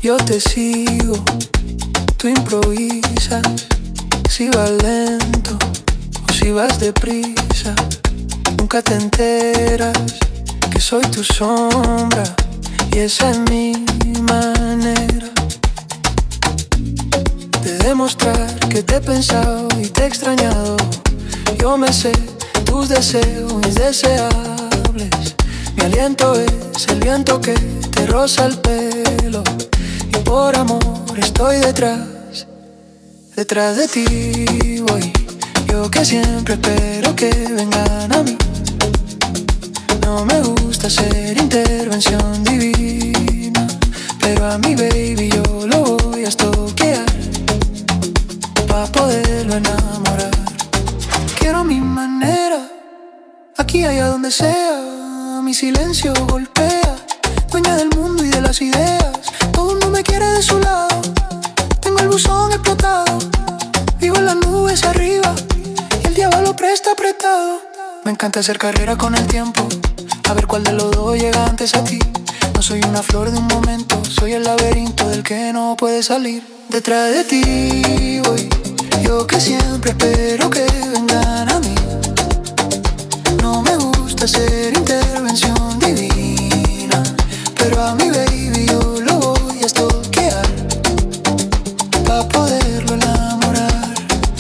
Yo te sigo, tú improvisas. Si vas lento o si vas deprisa, nunca te enteras que soy tu sombra y esa es mi manera de demostrar que te he pensado y te he extrañado. Yo me sé tus deseos indeseables. Mi aliento es el viento que te roza el pelo. Y por amor estoy detrás de ti voy. Yo que siempre espero que vengan a mí. No me gusta hacer intervención divina, pero a mi baby yo lo voy a stalkear pa' poderlo enamorar. Quiero mi manera, aquí, allá, donde sea. Mi silencio golpea, dueña del mundo y de las ideas. Todo el mundo me quiere de su lado. Tengo el buzón explotado, vivo en las nubes arriba y el diablo lo presta apretado. Me encanta hacer carrera con el tiempo, a ver cuál de los dos llega antes a ti. No soy una flor de un momento, soy el laberinto del que no puede salir. Detrás de ti voy, yo que siempre espero que vengan a mí. No me gusta hacer intervención divina, pero a mi baby yo lo voy a stalkear pa' poderlo enamorar.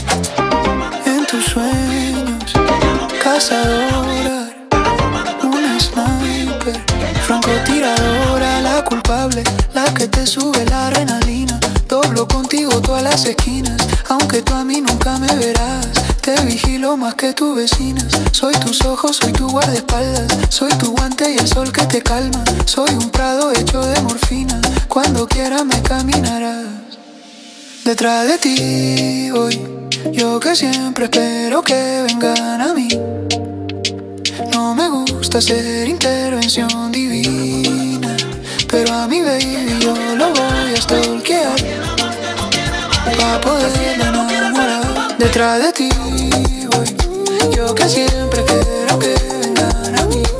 En tus sueños, cazadora, una sniper, francotiradora, la culpable, la que te sube la adrenalina. Doblo contigo todas las esquinas, aunque tú a mí nunca me verás. Te vigilo más que tus vecinas. Soy tus ojos, soy tu guardaespaldas. Soy tu guante y el sol que te calma. Soy un prado hecho de morfina. Cuando quieras me caminarás. Detrás de ti voy, yo que siempre espero que vengan a mí. No me gusta hacer intervención divina, pero a mi baby yo lo voy a stalkear pa' poderlo enamorar. Detrás de ti voy, yo que siempre espero que vengan a mí.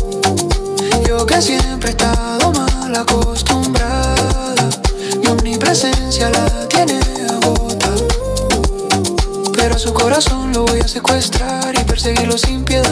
Yo que siempre he estado mal acostumbrada, mi omnipresencia la tiene agotada, pero a su corazón lo voy a secuestrar y perseguirlo sin piedad.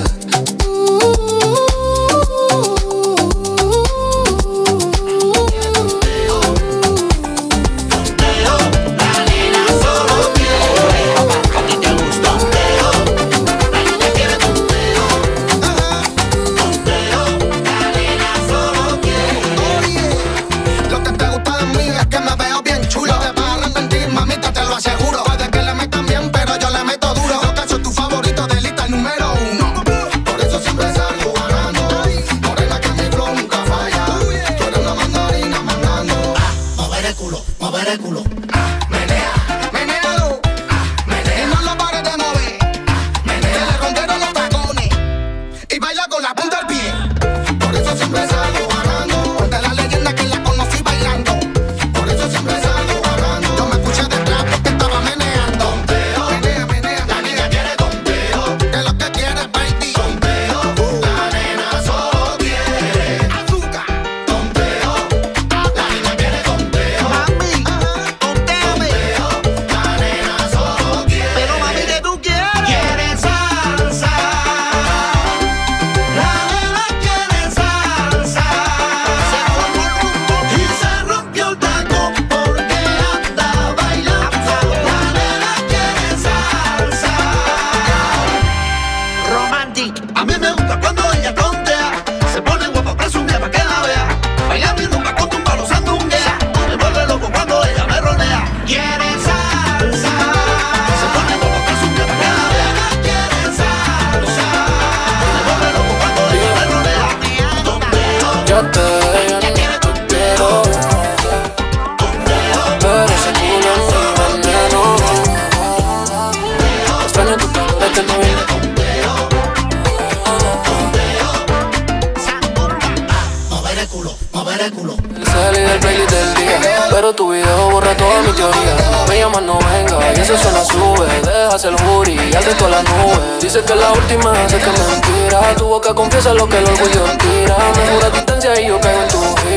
Salí del playlist del día, pero tu video borra toda mi teoría. Me llamas, no venga, y eso suena sube. Dejas el booty y al resto a la nube. Dice que la última, sé que es mentira. Tu boca confiesa lo que el orgullo tira. Me jura distancia y yo caigo en tu giro. Tu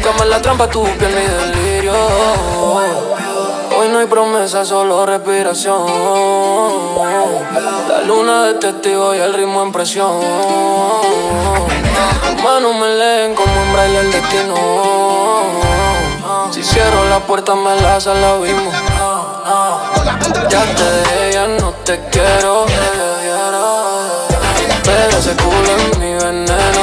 cama en la trampa, tu piel mi delirio. Hoy no hay promesa, solo respiración. La luna de testigo y el ritmo en presión. Las manos me leen como en braille el destino. Si cierro la puerta me enlaza el abismo. Ya te dejé, ya no te quiero. Pero ese culo es mi veneno.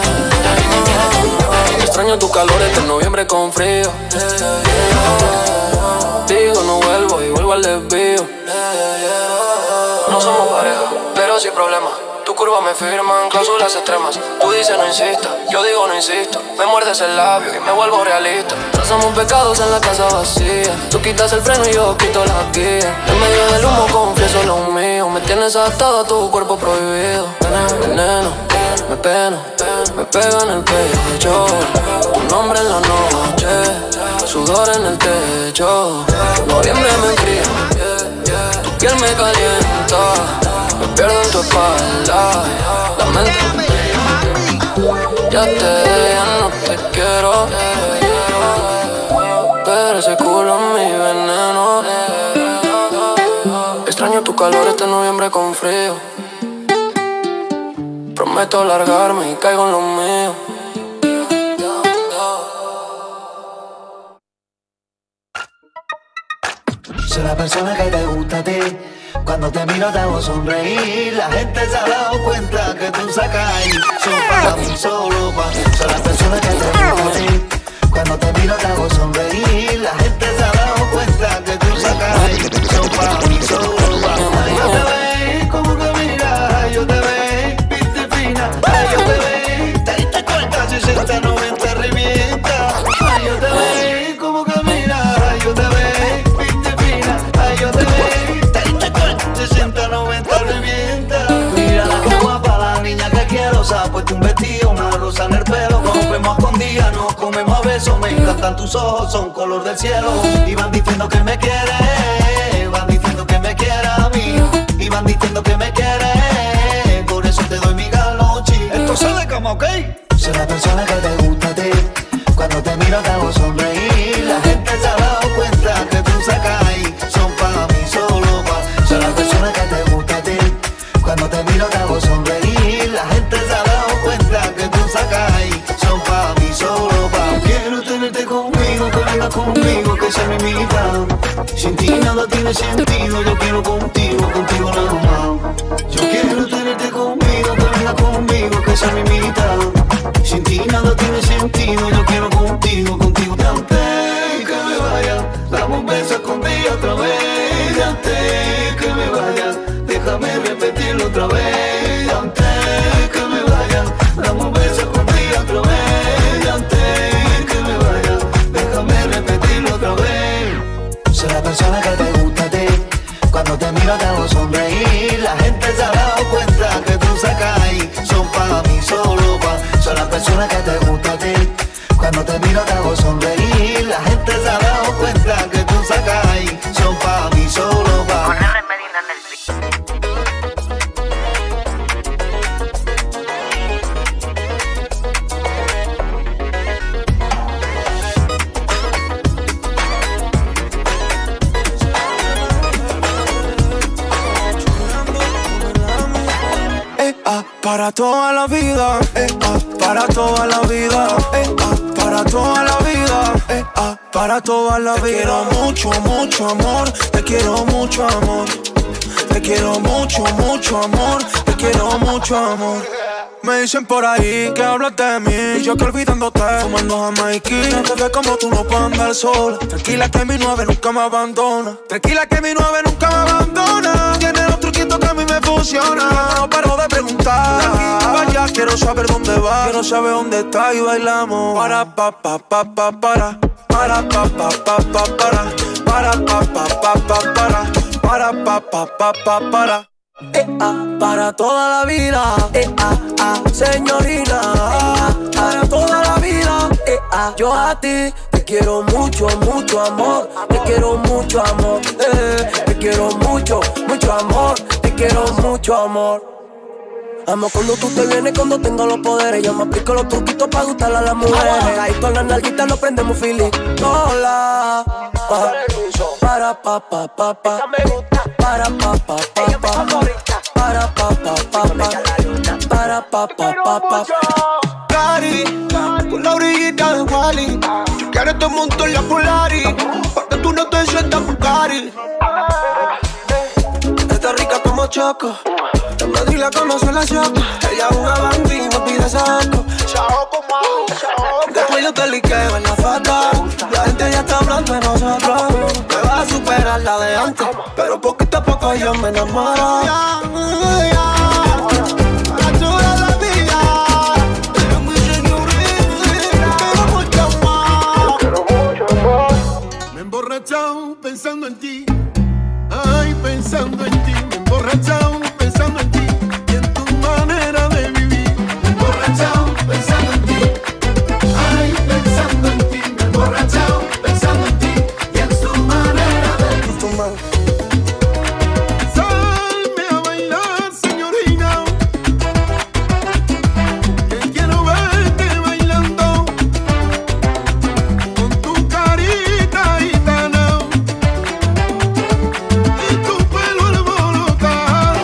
Extraño tu calor este noviembre con frío. Digo no vuelvo y vuelvo al desvío. No somos pareja, pero sí problema. Tu curva me firman cláusulas extremas. Tú dices no insista, yo digo no insisto. Me muerdes el labio y me vuelvo realista. Trazamos pecados en la casa vacía. Tú quitas el freno y yo quito la guía. En medio del humo confieso lo mío. Me tienes atado a tu cuerpo prohibido. Veneno, me peno, me pega en el pecho. Un nombre en la noche, sudor en el techo. Noviembre me enfría, tu piel me calienta. Me pierdo en tu espalda, la mente. Ya te dejé, ya no te quiero. Pero ese culo es mi veneno. Extraño tu calor este noviembre con frío. Prometo largarme y caigo en lo mío. Soy la persona que te gusta a ti. Cuando te miro te hago sonreír. La gente se ha dado cuenta que tú sacas ahí. Son para mí, solo para mí. Soy la persona que te gusta a ti. Cuando te miro te hago sonreír. La gente se ha dado cuenta que tú sacas ahí. Son para mí, solo para mí. Yo te ve como caminas, yo te ve viste fina. Yo te ve, te diste cuenta, 60, 90 revienta. Yo te ve como caminas, yo te ve viste fina. Yo te ve, te diste cuenta, 60, 90 revienta. Mira la guapa, la niña que quiero. Se ha puesto un vestido, una rosa en el pelo. Nos vemos escondidas, nos comemos a besos. Me encantan tus ojos, son color del cielo. Y van diciendo que me quiere, van diciendo que me quiere a mí. Y van diciendo que me quiere, por eso te doy mi galochi. Esto se de cama, ¿ok? Soy la persona que te gusta a ti. Cuando te miro te hago sonreír. La gente se ha dado cuenta que tú sacas ahí. Son para mí, solo para. Soy la persona que te gusta a ti. Cuando te miro te hago sonreír. La gente se ha dado cuenta que tú sacas ahí. Son para mí, solo para. Quiero tenerte conmigo, que vengas conmigo, que sea mi mitad. Sin ti nada tiene sentido, yo quiero contigo, contigo nada más. Yo quiero tenerte conmigo, que vengas conmigo, que sea mi mitad. Sin ti nada tiene sentido, yo quiero contigo, contigo. Antes que me vaya, dame un beso escondido otra vez. Antes que me vaya, déjame repetirlo otra vez. Antes que me vaya, dame un beso escondido otra vez. Antes que me vaya, déjame repetirlo otra vez. Soy la persona que te gusta a ti. Cuando te miro te hago sonreír. La gente se ha dado cuenta que tú sacas ahí. Son para mí, solo para. Soy la persona que te gusta a ti. Cuando te miro te hago sonreír. La gente se ha dado cuenta que tú sacas ahí. Son para mí, solo para. Con R. Medina en el beat. Para toda la vida, para toda la vida, para toda la vida, para toda la vida. Te quiero mucho, mucho amor, te quiero mucho amor. Te quiero mucho, mucho amor, te quiero mucho amor. Me dicen por ahí que hablas de mí, yo que olvidándote, fumando jamaiquí. No te ves como tú, no puedes andar sola. Tranquila que mi 9 nunca me abandona. Tranquila que mi 9 nunca me abandona. Tiene los truquitos que a mí me funcionan. No paro de preguntar, de aquí para allá, quiero saber dónde va. Quiero saber dónde está y bailamos. Para pa pa pa pa para. Para pa pa pa pa para. Para pa pa pa pa para. Para pa pa pa pa para. Para toda la vida, señorita, para toda la vida, yo a ti te quiero mucho, mucho amor, te quiero mucho amor, te quiero mucho, mucho amor, te quiero mucho amor. Amo cuando tú te vienes, cuando tengo los poderes. Yo me aplico los truquitos para gustarle a las mujeres. Ahí con las nalguitas nos prendemos feeling. Hola, para pa pa pa pa, para pa pa pa pa, para pa pa pa pa, para pa pa pa pa. Cari, por la orillita de Wally. Si quieres te monto en la Polari, pa' que tú no te sientas muy cari. Está rica como Choco, en Madrid la conoce la Choco. Ella es una bandí y me pide saco. Después yo te liqueo en la foto. La gente ya está hablando de nosotros. Me vas a superar la de antes, pero poquito a poco yo me enamoro. La chula la vida, eres mi señorita. Quiero mucho más. Me he emborrachado pensando en ti. Ay, pensando en ti. Me he emborrachado pensando en ti y en tu manera de vivir. Me he emborrachado pensando en ti. Ay, pensando en ti. Me he emborrachado pensando en ti y en tu manera de vivir. Salme a bailar, señorina, que quiero verte bailando con tu carita gitana y tu pelo alborotado.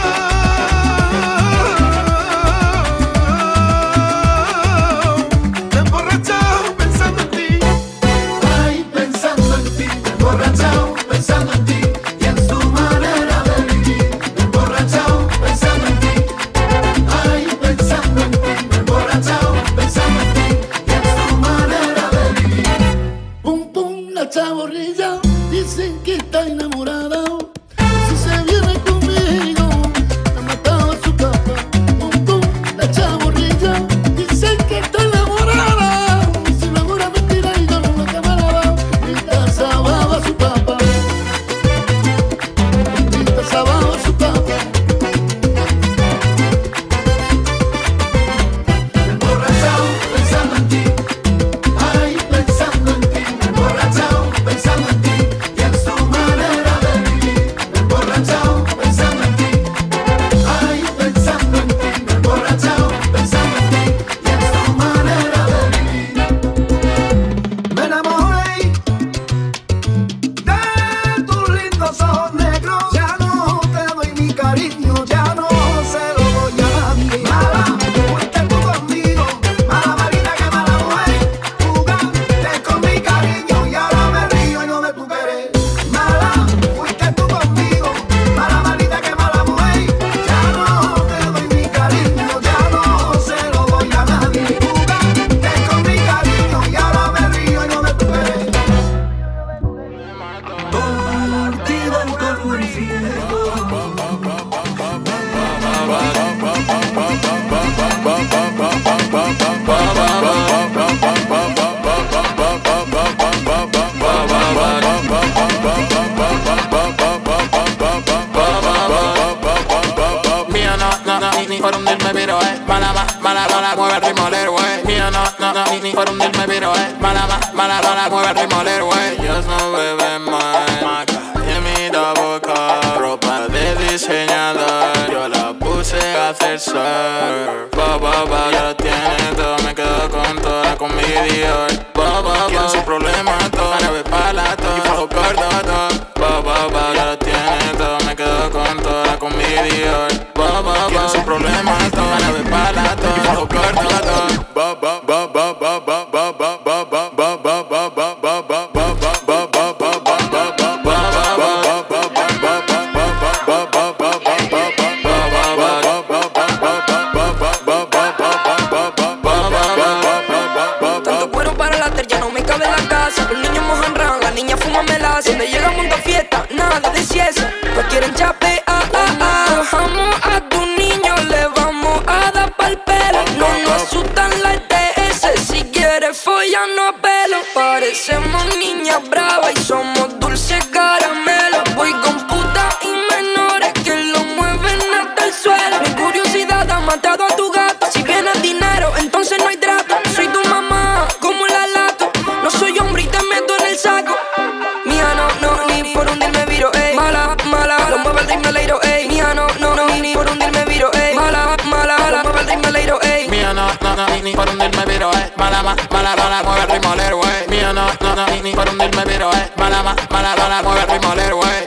Me he emborrachado pensando en ti. Ay, pensando en ti. Me he emborrachado pensando en ti y en tu manera de vivir. Me he emborrachado pensando en ti. Ay, pensando en ti. Me he emborrachado pensando en ti y en tu manera de vivir. Pum pum, la chavorrilla, dicen que está enamorada. Si se viene conmigo, me mataba su capa. Pum pum, la chavorrilla, dicen que está enamorada. Si me jura mentira y yo no lo camarada, mientras sababa su capa. Mientras sababa su capa. Me he emborrachado pensando en ti. Ay, pensando en ti. Me he emborrachado pensando en ti y en tu manera de vivir. Me he emborrachado pensando en ti. Ay, pensando en ti. Me he emborrachado pensando en ti y en tu manera de vivir. Me enamoré de tus lindos ojos negros. Ya no te doy mi cariño, ya no se lo doy a nadie. Mala, fuiste tú conmigo, mala marita que mala mujer. Jugaste con mi cariño y ahora me río y no de tu querer. Mala, fuiste tú conmigo, mala marita que mala mujer. Ya no te doy mi cariño, ya no se lo doy a nadie. Jugaste con mi cariño y ahora me río y no de tu querer. Convertido en polvo y fuego. Mía no, ni por hundirme viro, mala, mueve el ritmo del güey. Mía no, ni por hundirme viro, mala, mueve el ritmo del güey. Ellos no beben más, maca, y mi boca, ropa de diseñador. Yo la puse a hacer surf, ya lo tiene todo, me quedo con toda con mi Dior. Quiero su problema todo, nave palato, y fuego gordo todo. Ya lo tiene todo, me quedo con toda con mi Dior. Quiero su problema todo, nave palato, y fuego gordo todo. Tanto cuero para la ya no me cabe en la casa. Los niños mojan ran, las niñas fuman melaza. Donde llega mundo a fiesta, nada de cieza. Pues quieren chape, Cojamos a tu niño, le vamos a dar pa'l pelo. No nos asustan la ETS, si quieres follar no apelo. Parecemos niñas bravas y somos dulces caramelos. Voy con putas y menores que lo mueven hasta el suelo. Mi curiosidad ha matado a tu gato. Si vienes dinero, entonces no hay trato. Soy tu mamá, como la lato. No soy hombre y te meto en el saco. Mía no, ni por hundirme viro, ey. Mala, lo mueve el ritmo leiro, ey. Mía no, ni por hundirme viro, ey. Mala, hundirme viro, mala, mueve el ritmo del güey. Mía no, ni por hundirme viro, mala, mueve el ritmo del güey.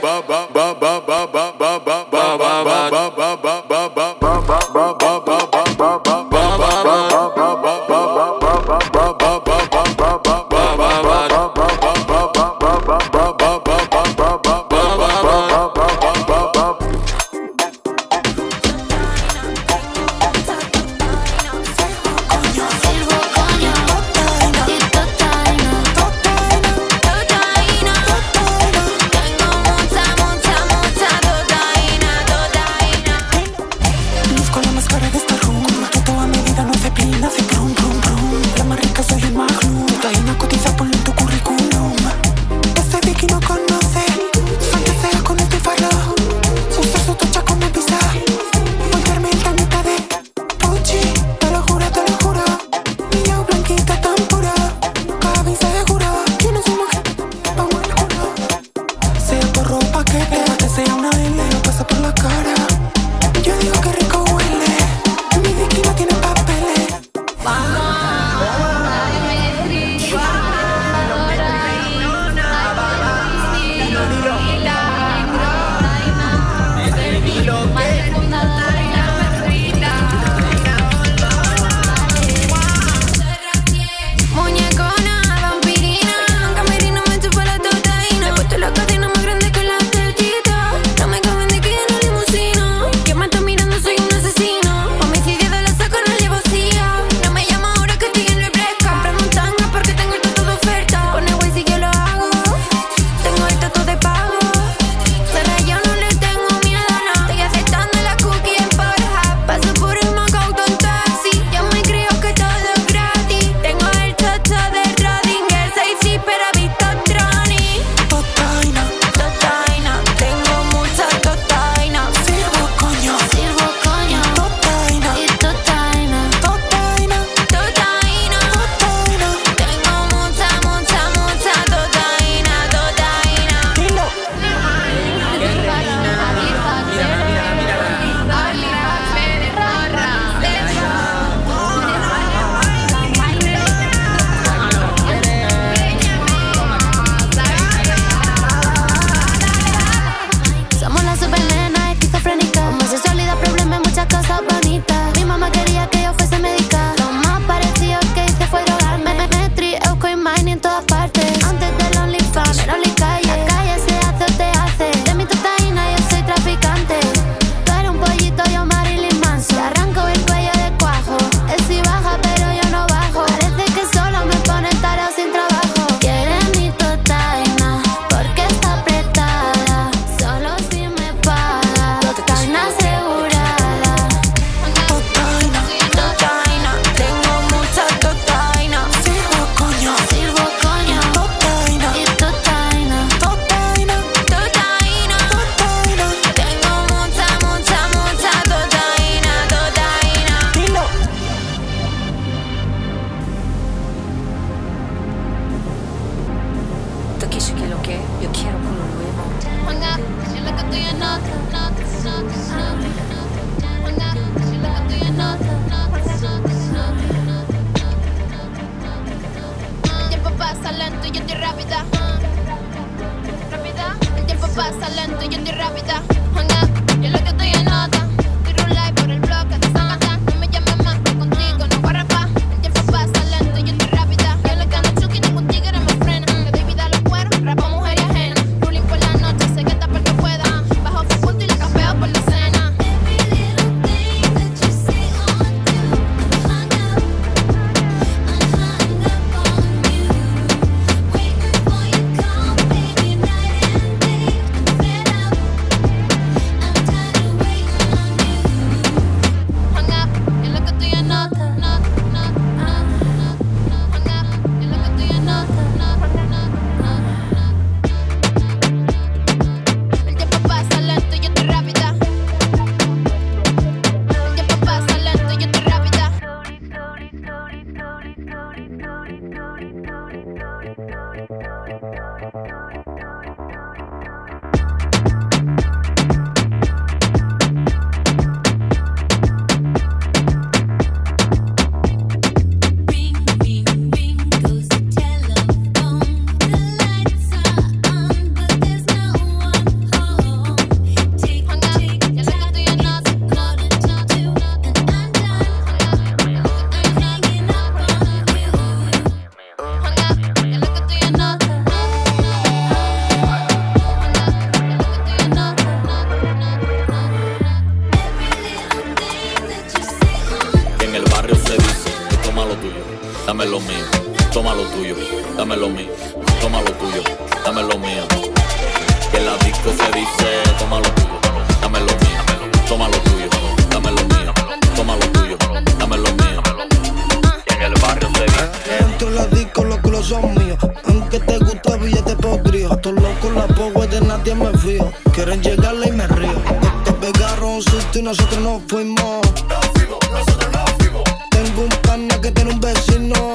dame lo mío. Toma lo tuyo, dame lo mío. Toma lo tuyo, dame lo mío. Que en la disco se dice, toma lo tuyo, dame lo mío. Toma lo tuyo, dame lo mío. Toma lo tuyo, dame lo mío. Y en el barrio se dice. Dentro de la disco los culos son míos. Aunque te gusta billete podrido. Estos locos la power de nadie me fío. Quieren llegarle y me río. Te pegaron un susto y nosotros nos fuimos. Nosotros nos fuimos. Tengo un pana que tiene un vecino.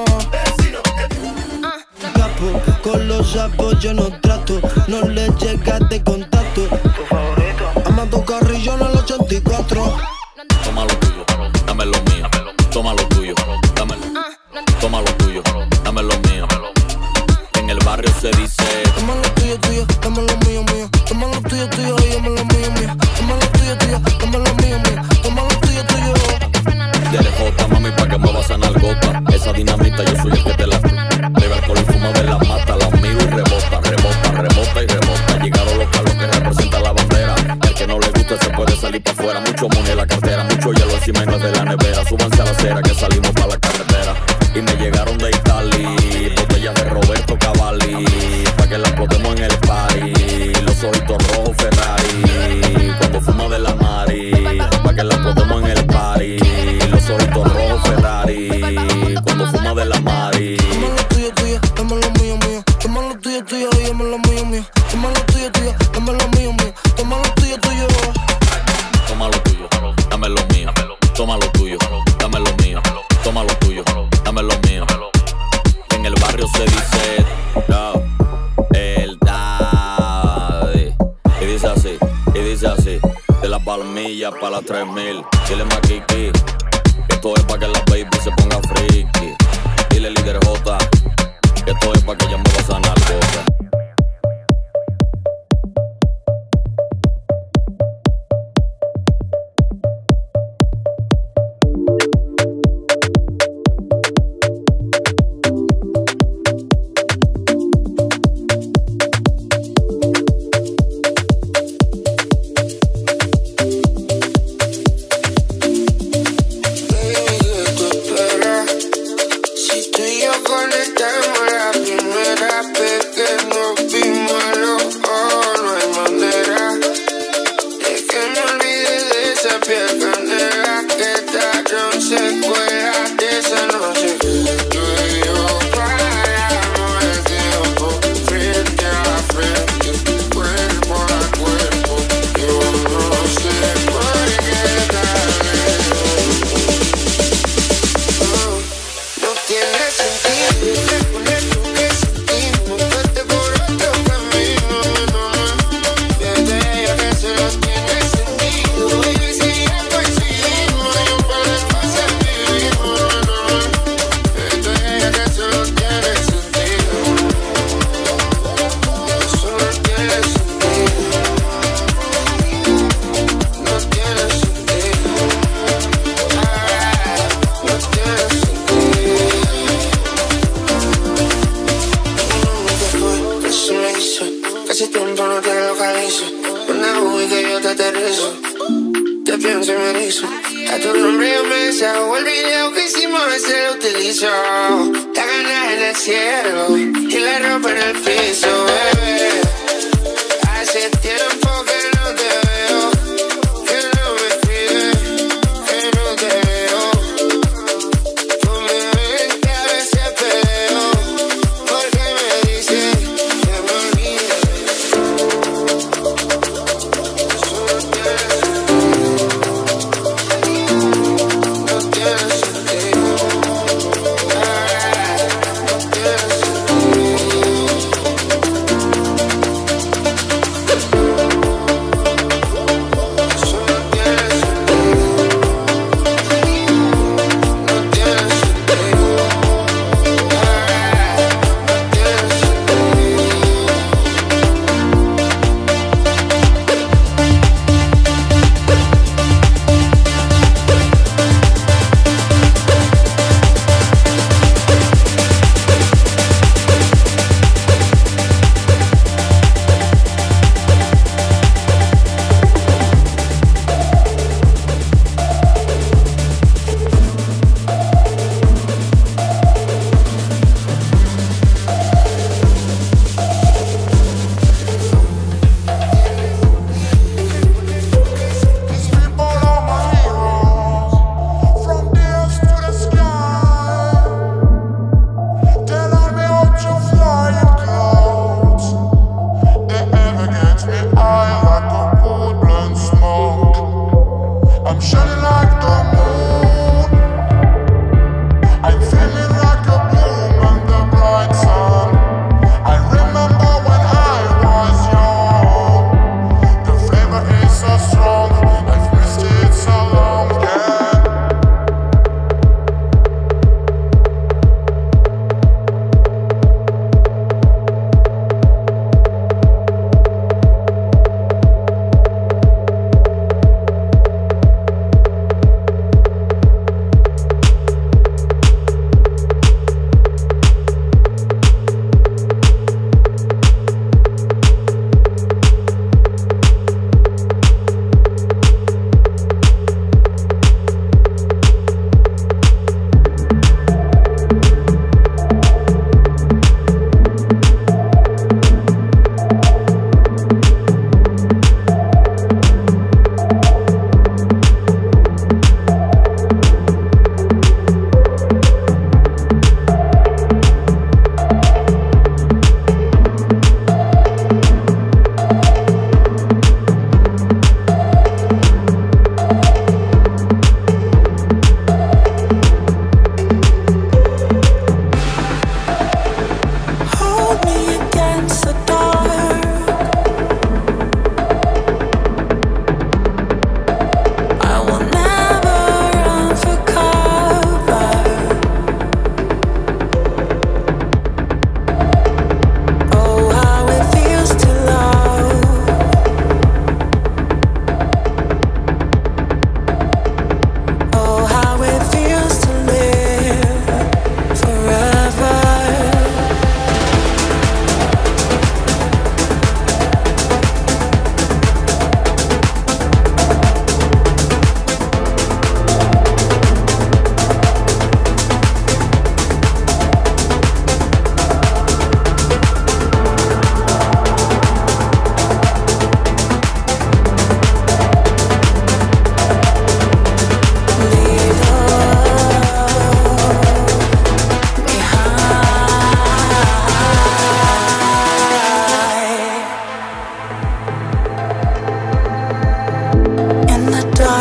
Capo, con los sapos yo no trato. No le llega de contacto. Tu favorito. Amado Carrillo en el 84. Toma lo tuyo, dame lo mío. Toma lo tuyo, dame lo mío. Toma lo tuyo, dame lo mío. En el barrio se dice, toma lo tuyo, tuyo, dame lo mío, mío. Toma lo tuyo, tuyo, y dame lo mío, mío. Toma lo tuyo, tuyo, dame lo mío, mío. Toma lo tuyo, tuyo. DLJ, mami, pa' que muevas a nalgota. Esa dinamita yo soy el que te la bebe alcohol y fumo de la mata. La amigo y rebota, rebota, rebota y rebota. Llegaron los palos que representan la bandera. El que no le gusta se puede salir pa' afuera. Mucho money en la cartera, mucho hielo encima y no es de la nevera. Súbanse a la acera que salimos pa' la carretera. Y me llegaron de Italia botellas de Roberto Cavalli, pa' que la explotemos en el party. Los ojitos rojos Ferrari, cuando fumo de la mari, pa' que la explotemos en el party. Los ojitos rojos Ferrari, cuando fumo de la mari. Toma lo tuyo, tuyo, dame lo mío, mío. Toma lo tuyo, tuyo, y dame lo mío, mío. Toma lo tuyo, tuyo, dame lo mío, mío. Toma lo tuyo, tuyo. Toma lo tuyo, dame lo mío. Toma lo tuyo, dame lo mío. Toma lo tuyo, dame lo mío. En el barrio se dice, no, el daddy. Y dice así, de las palmillas pa' las 3000. Dile más Kiki, que esto es pa' que la baby se ponga friki. Dile líder J, que esto es pa' que ella mueva esa nalgota.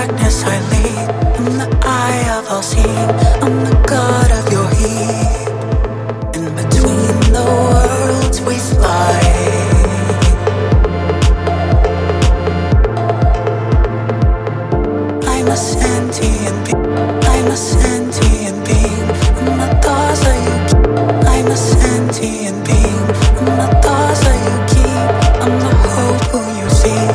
darkness I lead. I'm the eye of all seeing. I'm the god of your heat. In between the worlds we fly. I'm a sentient being. I'm a sentient being. I'm the thoughts that you keep. I'm a sentient being. I'm the thoughts that you keep. I'm the hope who you see.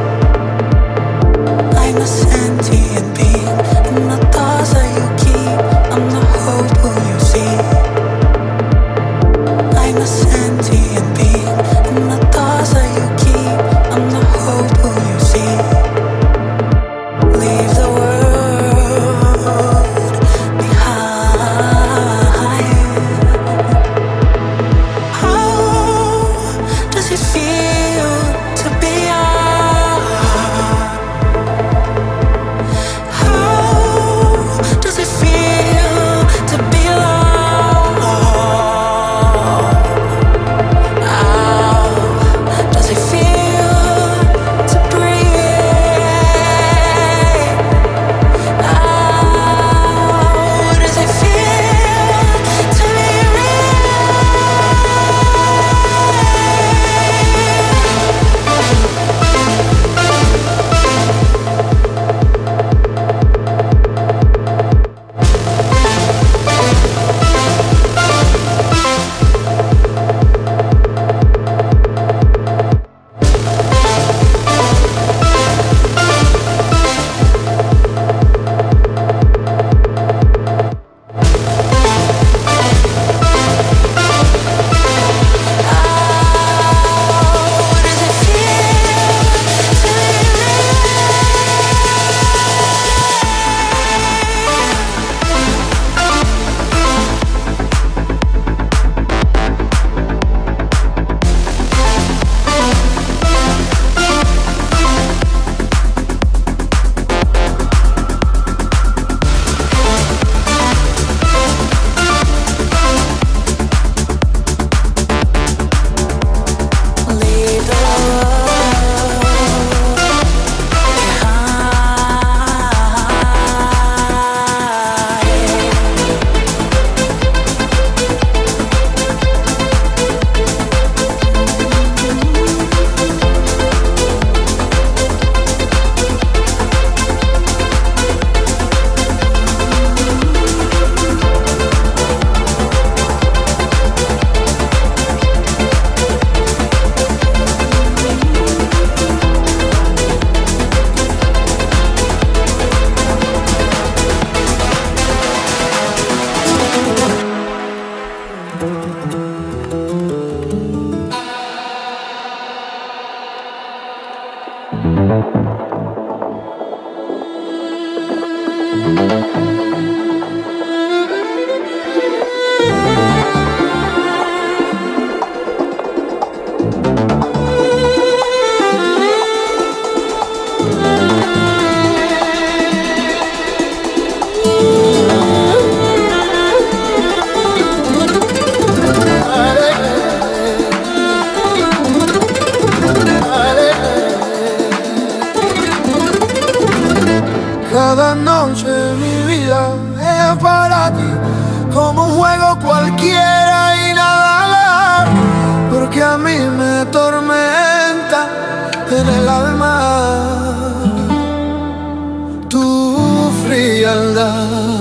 I'm a sentient being. I'm the thoughts that you keep. I'm the hope who you see. I'm a sentient being. I'm the thoughts that you keep. I'm the hope who you see. Leave the world behind. How does it feel to be young? How does it feel to be alone? How does it feel to breathe? How does it feel to be real? Cada noche mi vida es para ti, como un juego cualquiera y nada, porque a mí me tormenta en el alma tu frialdad.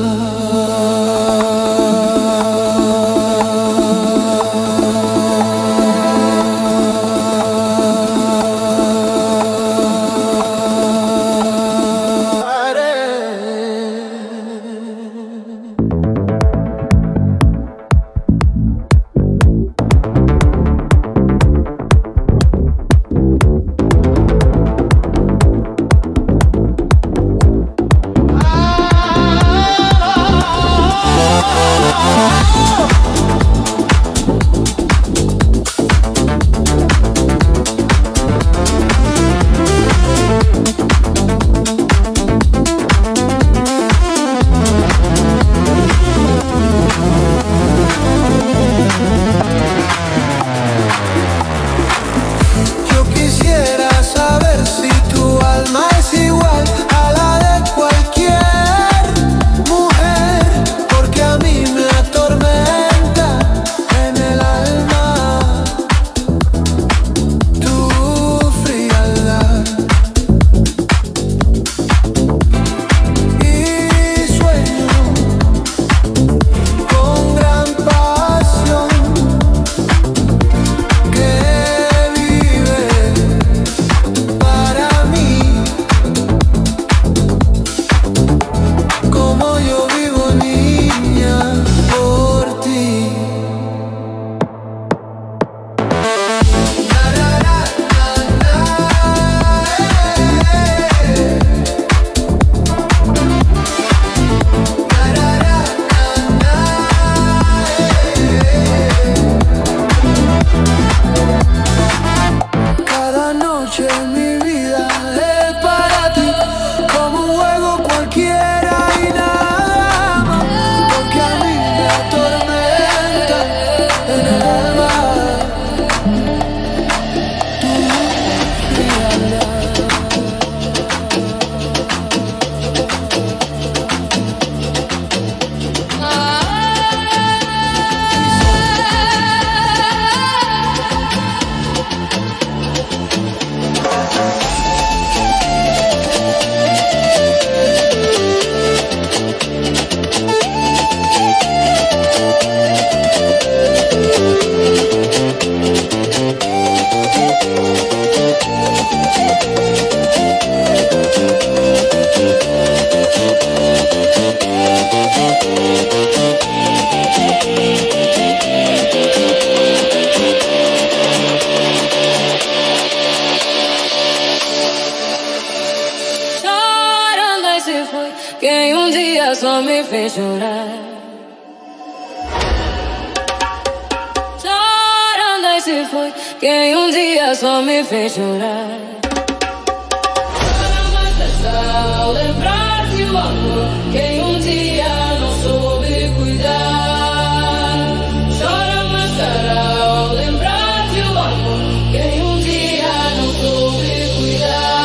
Ah quem um dia só me fez chorar. Chorando esse foi quem um dia só me fez chorar. Chora mais dessa ao lembrar que o amor quem um dia não soube cuidar. Chora mais cara ao lembrar que o amor quem um dia não soube cuidar.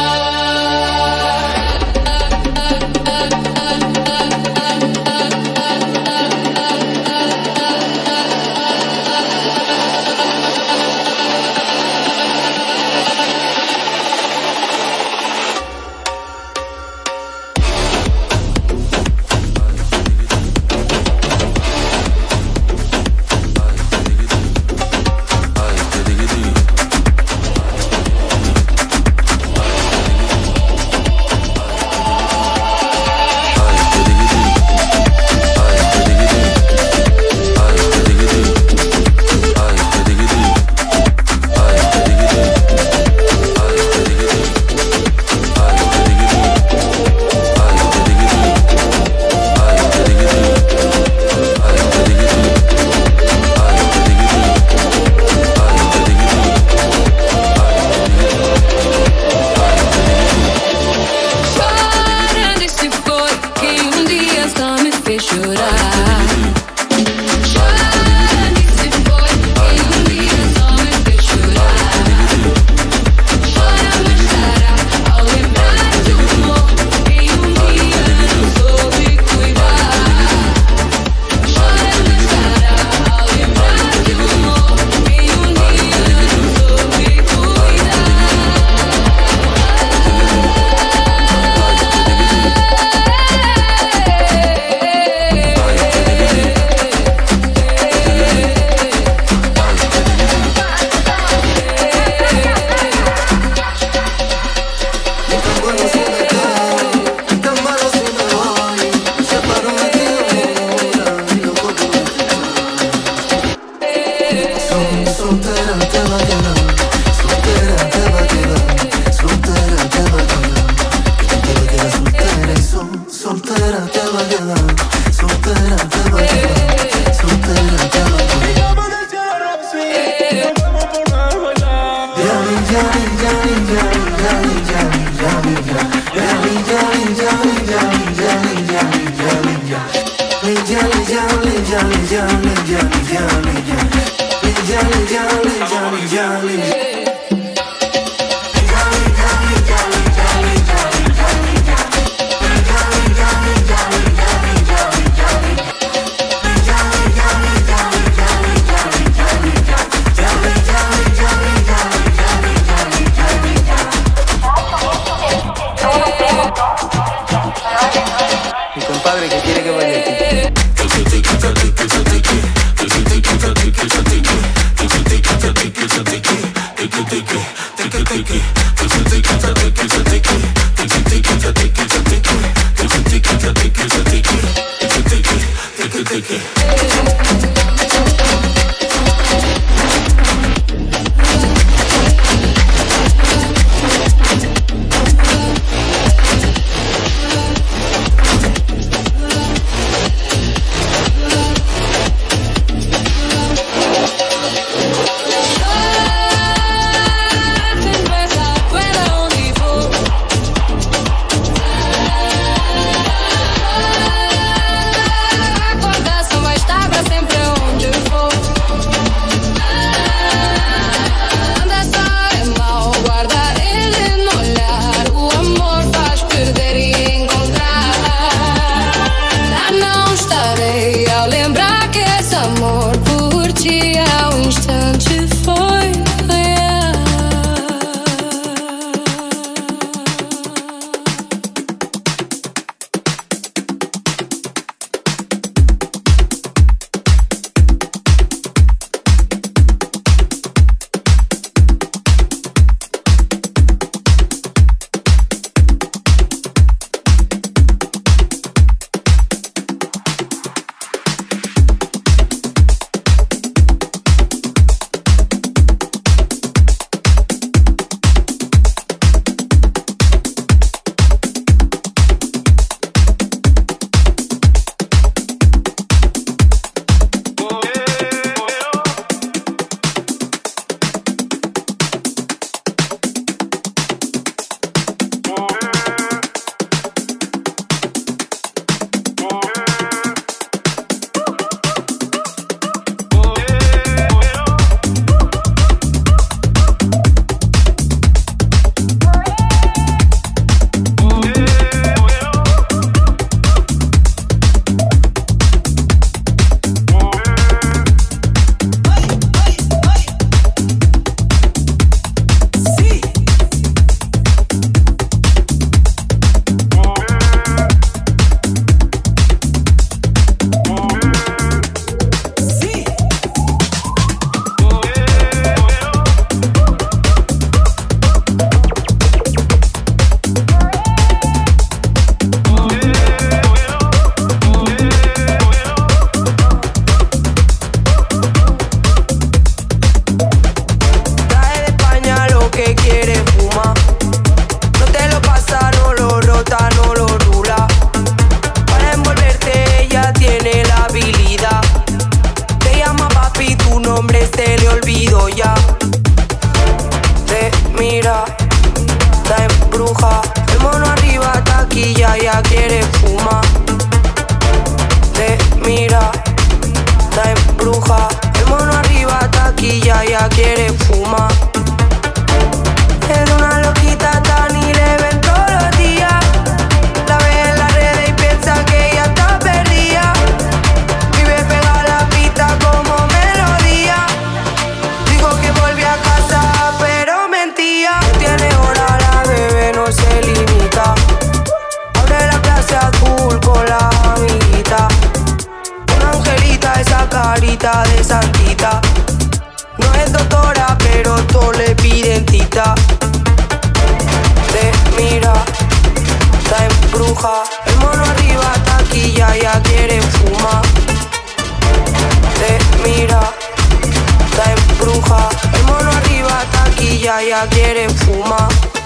bruja. El mono arriba taquilla, ya quiere fumar. Te mira, está en bruja. El mono arriba taquilla, ya quiere fumar.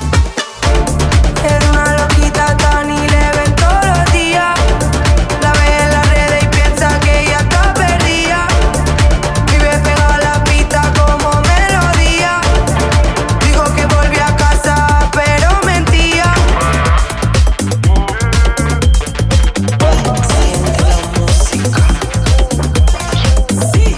Es una loquita tan y le ven todos los días. La ve en las redes y piensa que ella está perdida. Vive pegada a la pista como melodía. Dijo que volvió a casa pero mentía. Siente la música. Sí.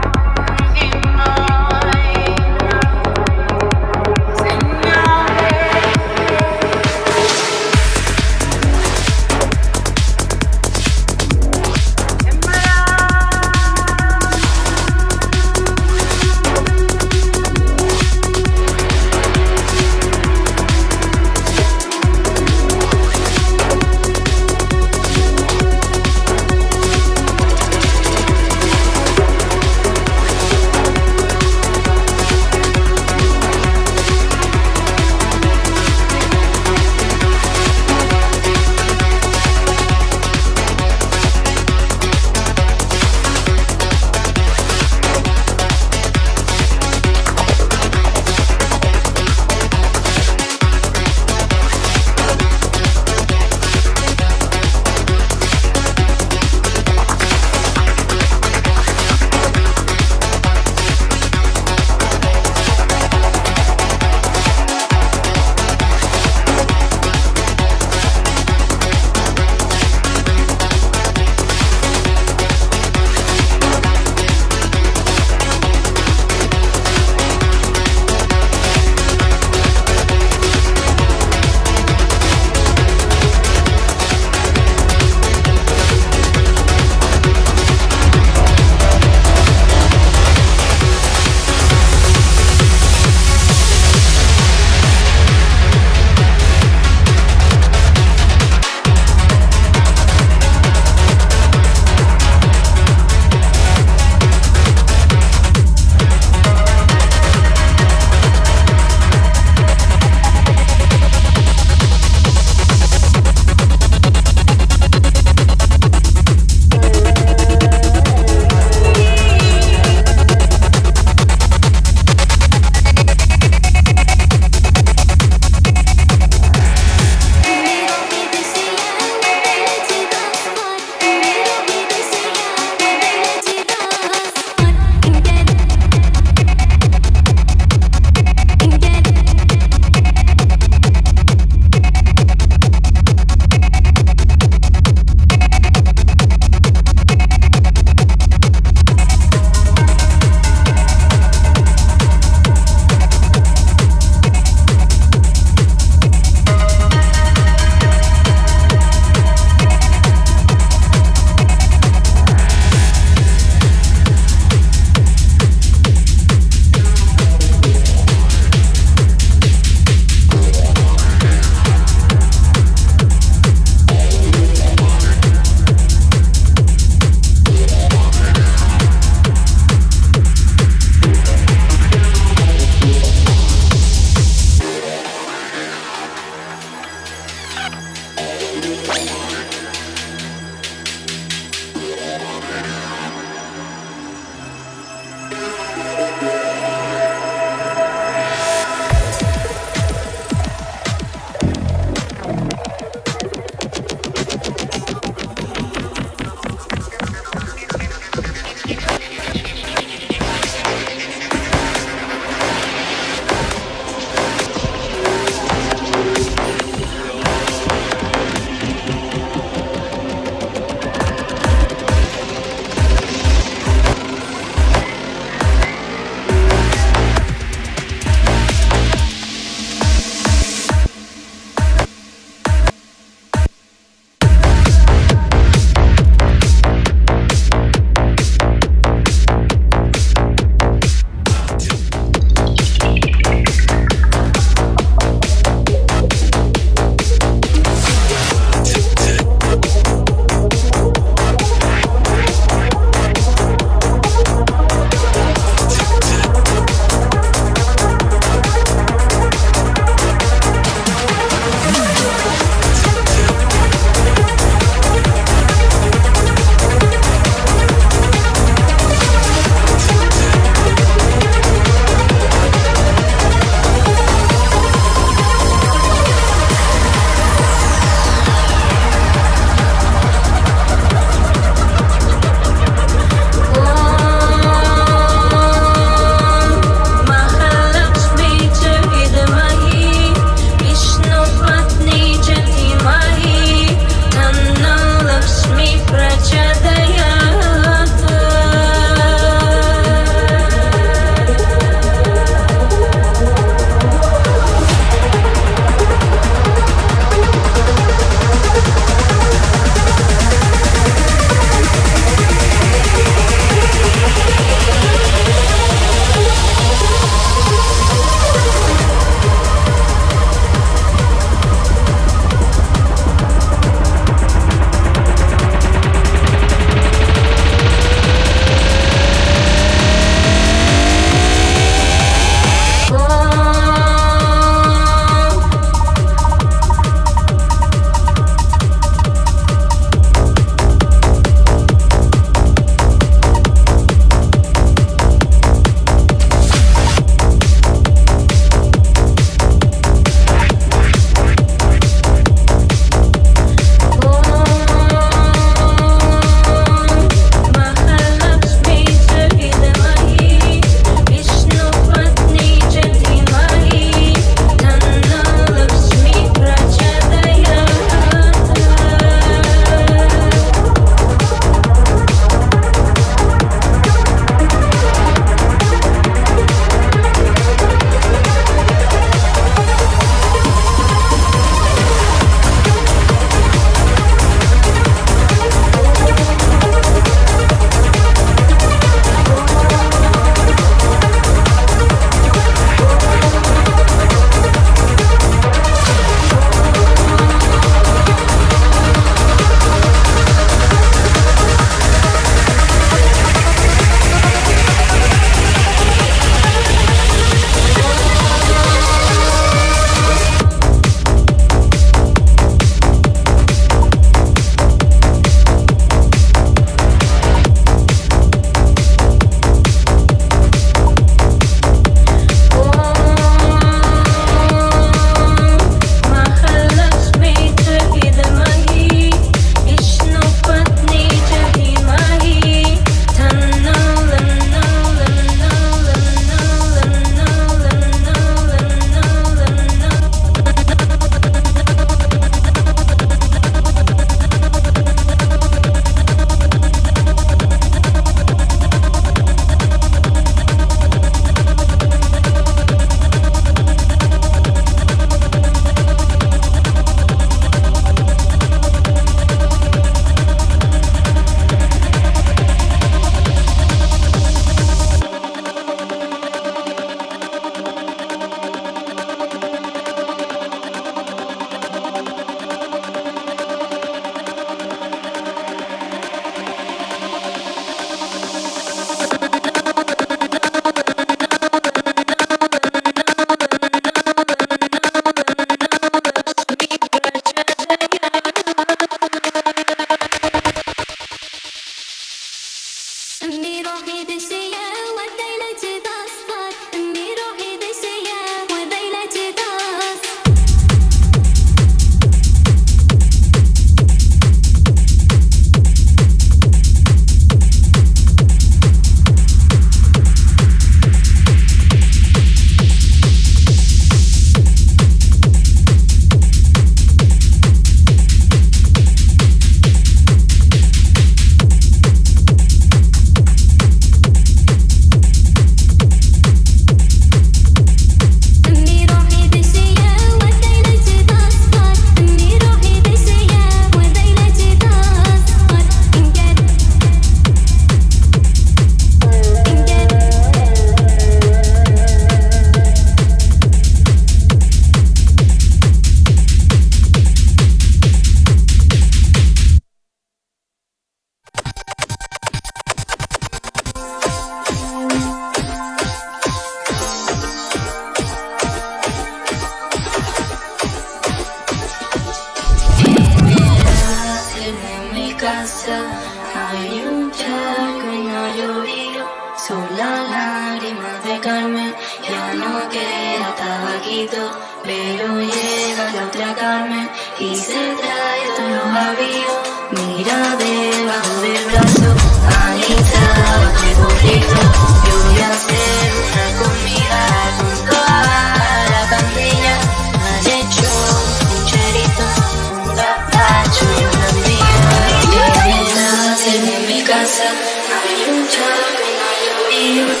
quito, pero llega la otra Carmen y se trae todos los avíos. Mira debajo del brazo, Anita, bajo el burrito. Yo voy a hacer una comida con toda la pandilla. Me he hecho un pucherito, un gazpacho y una amiga. En mi casa hay un charco, hay un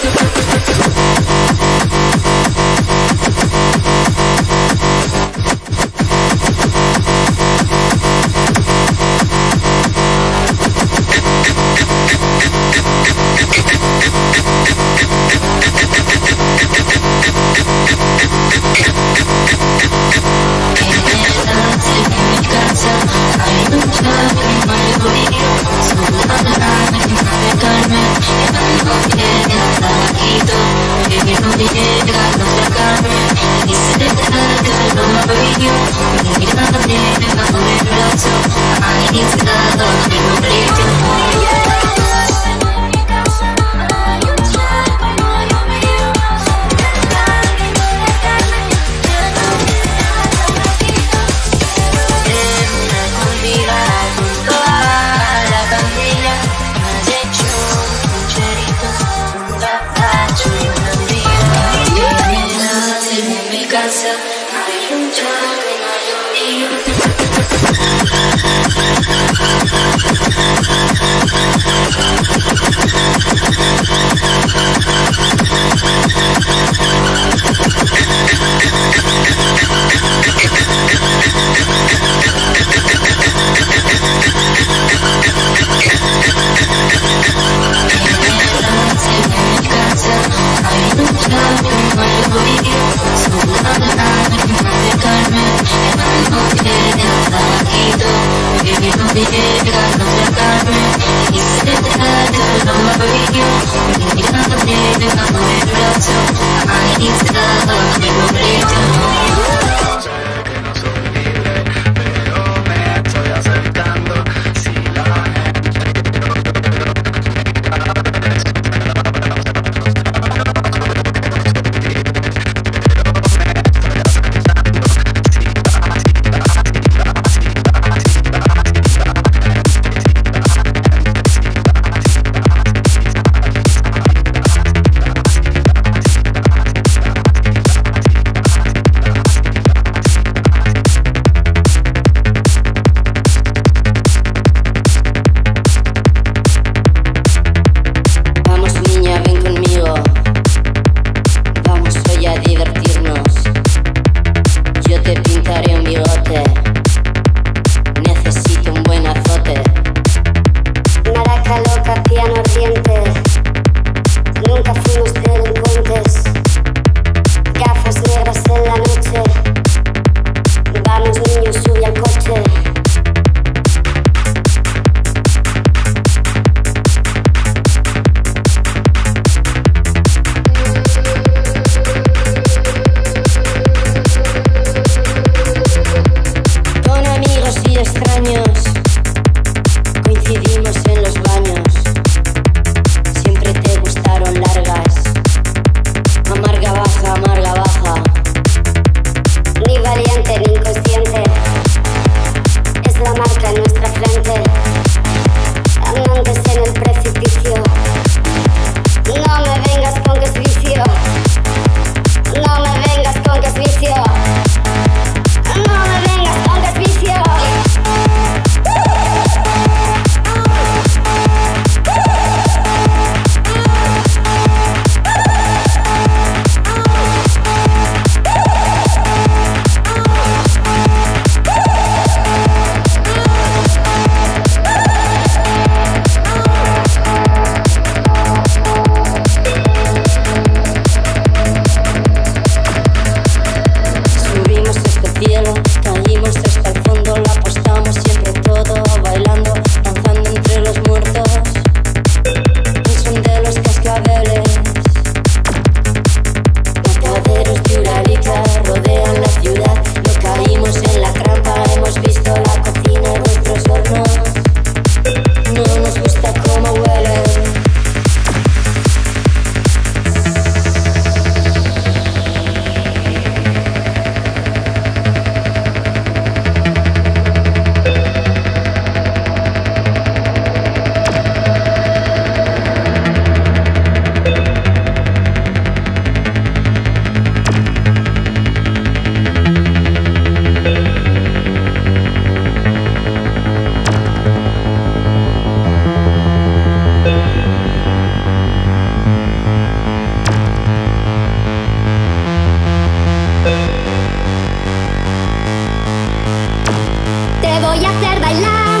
Te voy a hacer bailar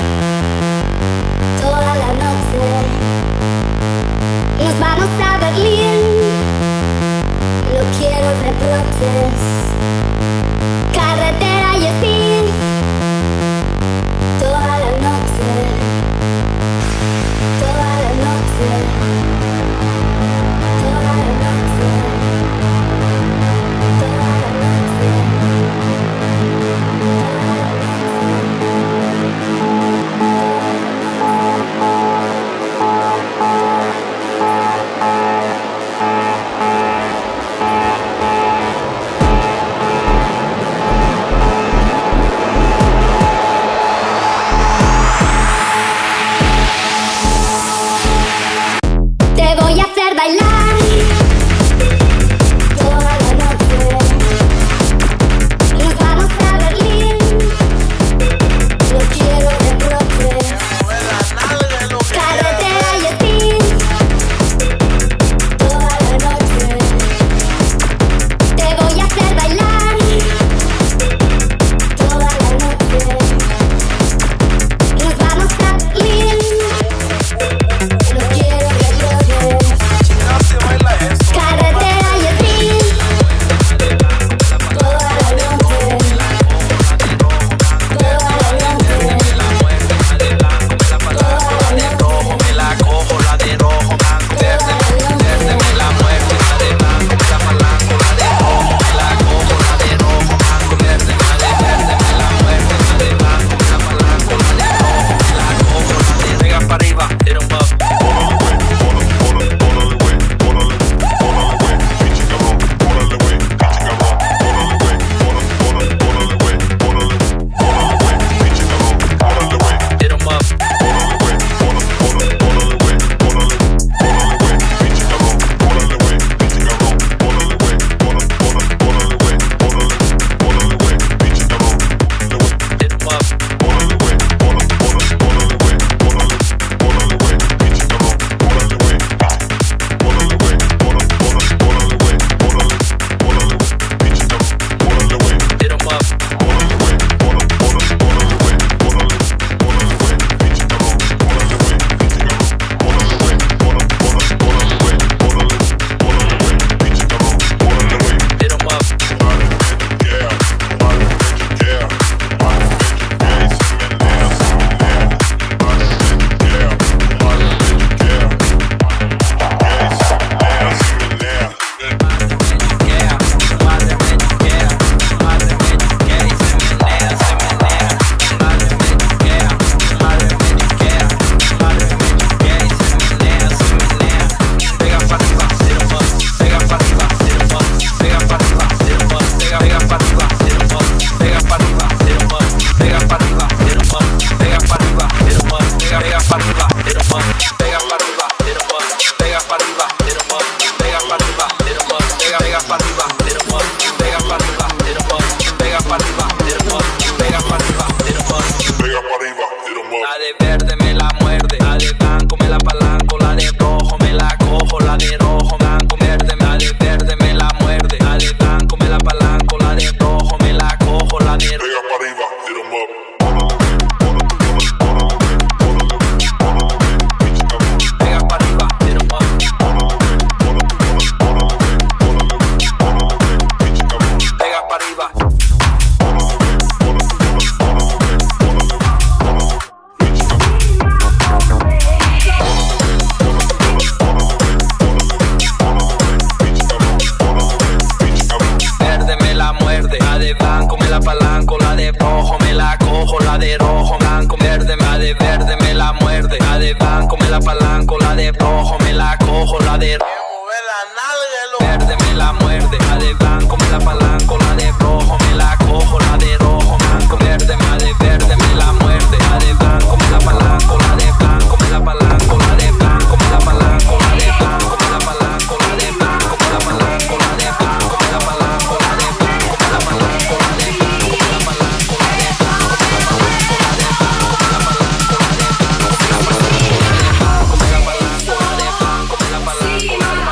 toda la noche. Nos vamos a Berlín. No quiero reproches. Carretera y speed toda la noche. Toda la noche. Toda la noche. Toda la noche. Te voy a hacer bailar toda la noche. Nos vamos a Berlín. No quiero reproches. Carretera y speed toda la noche. Te voy a hacer bailar toda la noche. Nos vamos a Berlín. No quiero reproches. Carretera y speed toda la noche. Toda la noche. Me la cojo, la de rojo, blanco, verde, verde, me la muerde, la de blanco, me la palanco, la de rojo, me la cojo, la de rojo, blanco, verde, la de verde, me la muerde, la de blanco, me la palanco, la de rojo, me la cojo, la de pega para arriba, hit 'em up. La de verde me la muerde, la de blanco me la palanco, la de rojo me la cojo, la de rojo, blanco, verde, la de verde me la muerde, la de blanco me la palanco, la de rojo me la cojo, la de pega para arriba, hit 'em up. Sí.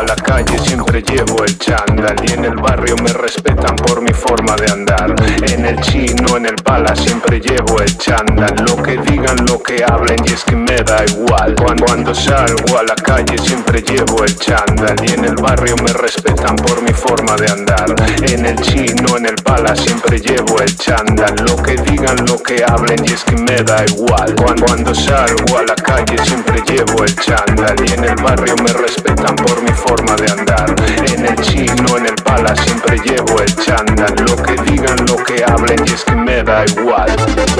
la calle siempre llevo el chándal y en el barrio me respetan por mi forma de andar. En el chino, en el pala siempre llevo el chándal. Lo que digan, lo que hablen y es que me da igual. Cuando salgo a la calle siempre llevo el chándal y en el barrio me respetan por mi forma de andar. En el chino, en el pala siempre llevo el chándal. Lo que digan, lo que hablen y es que me da igual. Cuando salgo a la calle siempre llevo el chándal y en el barrio me respetan por mi forma de andar. En el chino, en el pala siempre llevo el chándal. Lo que digan, lo que hablen y es que me da igual.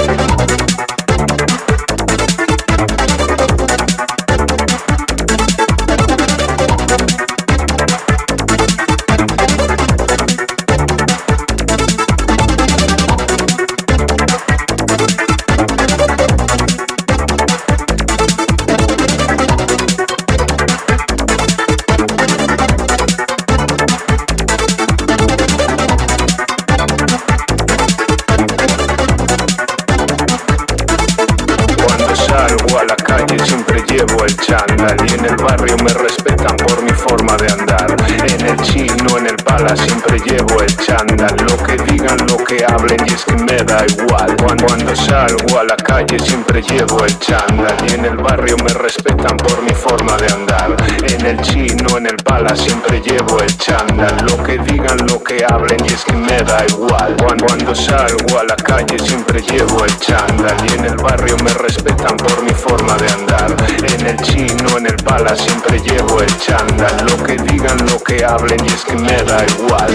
Llevo el chándal y en el barrio me respetan por mi forma de andar. En el chino, en el pala siempre llevo el chándal. Lo que digan, lo que hablen y es que me da igual. Cuando salgo a la calle siempre llevo el chándal y en el barrio me respetan por mi forma de andar. En el chino, en el pala siempre llevo el chándal. Lo que digan, lo que hablen y es que me da igual. Cuando salgo a la calle siempre llevo el chándal y en el barrio me respetan por mi forma de andar. En el chino, en el pala siempre llevo el chándal. Lo que digan, lo que hablen y es que me da igual.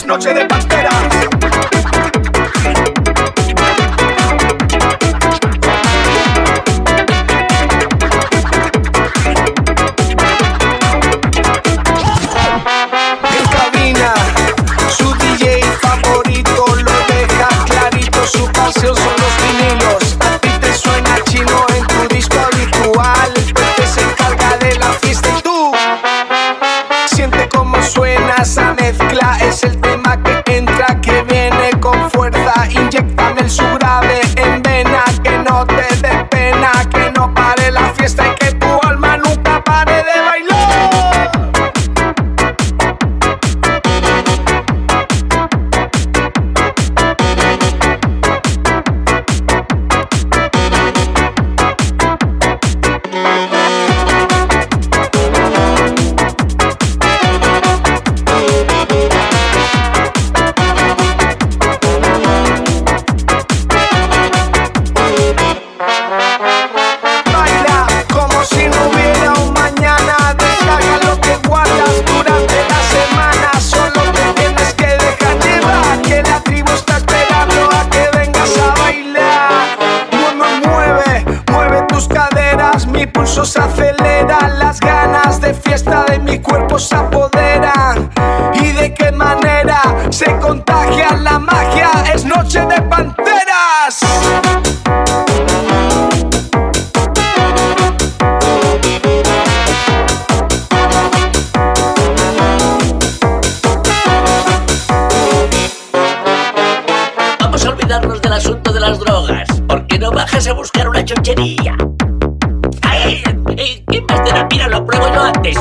noche de panteras. En cabina, su DJ favorito lo deja clarito. Su pasión son los vinilos. A ti te suena chino en tu disco habitual. El Pepe se encarga de la fiesta y tú siente cómo suena esa mezcla. Es el tema que entra, que viene con fuerza. Inyéctame el sugrave en vena, que no te dé pena, que no pare la fiesta y que tu alma nunca pare de bailar. Baila como si no hubiera un mañana. Descarga lo que guardas durante la semana. Solo te tienes que dejar llevar, que la tribu está esperando a que vengas a bailar. Mueve tus caderas. Mi pulso se acelera. Las ganas de fiesta de mi cuerpo se apoderan. ¿Y de qué manera se contagia la magia? Es noche de panteras. Vamos a olvidarnos del asunto de las drogas. ¿Por qué no bajas a buscar una chochería? ¡Ay! ¿Quién más te la mira? Lo pruebo yo antes.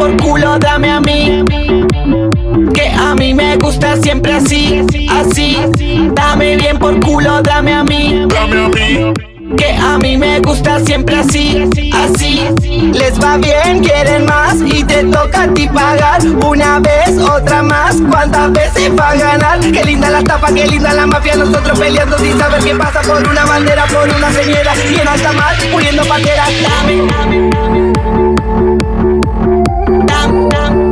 por culo, dame a mí. Que a mí me gusta siempre así, así. Dame bien por culo, dame a mí. Dame a mí. Que a mí me gusta siempre así, así. Les va bien, quieren más y te toca a ti pagar. Una vez, otra más, ¿cuántas veces va a ganar? Qué linda la estafa, qué linda la mafia. Nosotros peleando sin saber qué pasa. Por una bandera, por una señora. Y en alta mar, muriendo pateras. Dame, dame, dame, dame.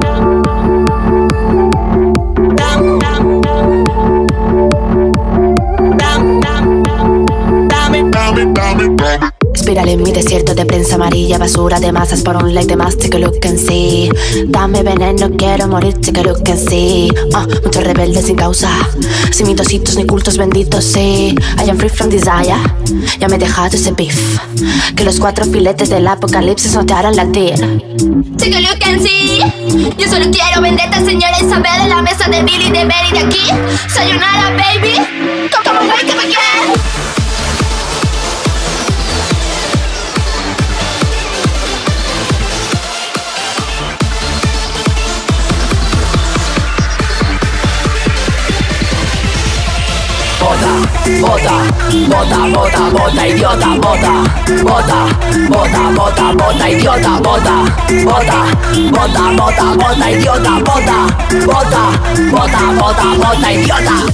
Espírale en mi desierto de prensa amarilla, basura de masas por un like de más, take a look and see. Dame veneno, quiero morir, take a look and see. Muchos rebeldes sin causa, sin mitositos ni cultos benditos, sí. I am free from desire, ya me he dejado ese beef. Que los 4 filetes del apocalipsis no te harán latir. Take a look and see. Yo solo quiero vendetta, señora Isabel, en la mesa de Billy, de Berry, de aquí. Sayonara, baby. Come on, wake up again. Bota, bota, bota, bota, idiota, bota, bota, bota, bota, bota, idiota, bota, bota, bota, bota, bota, idiota, bota, bota, bota, bota, bota, idiota.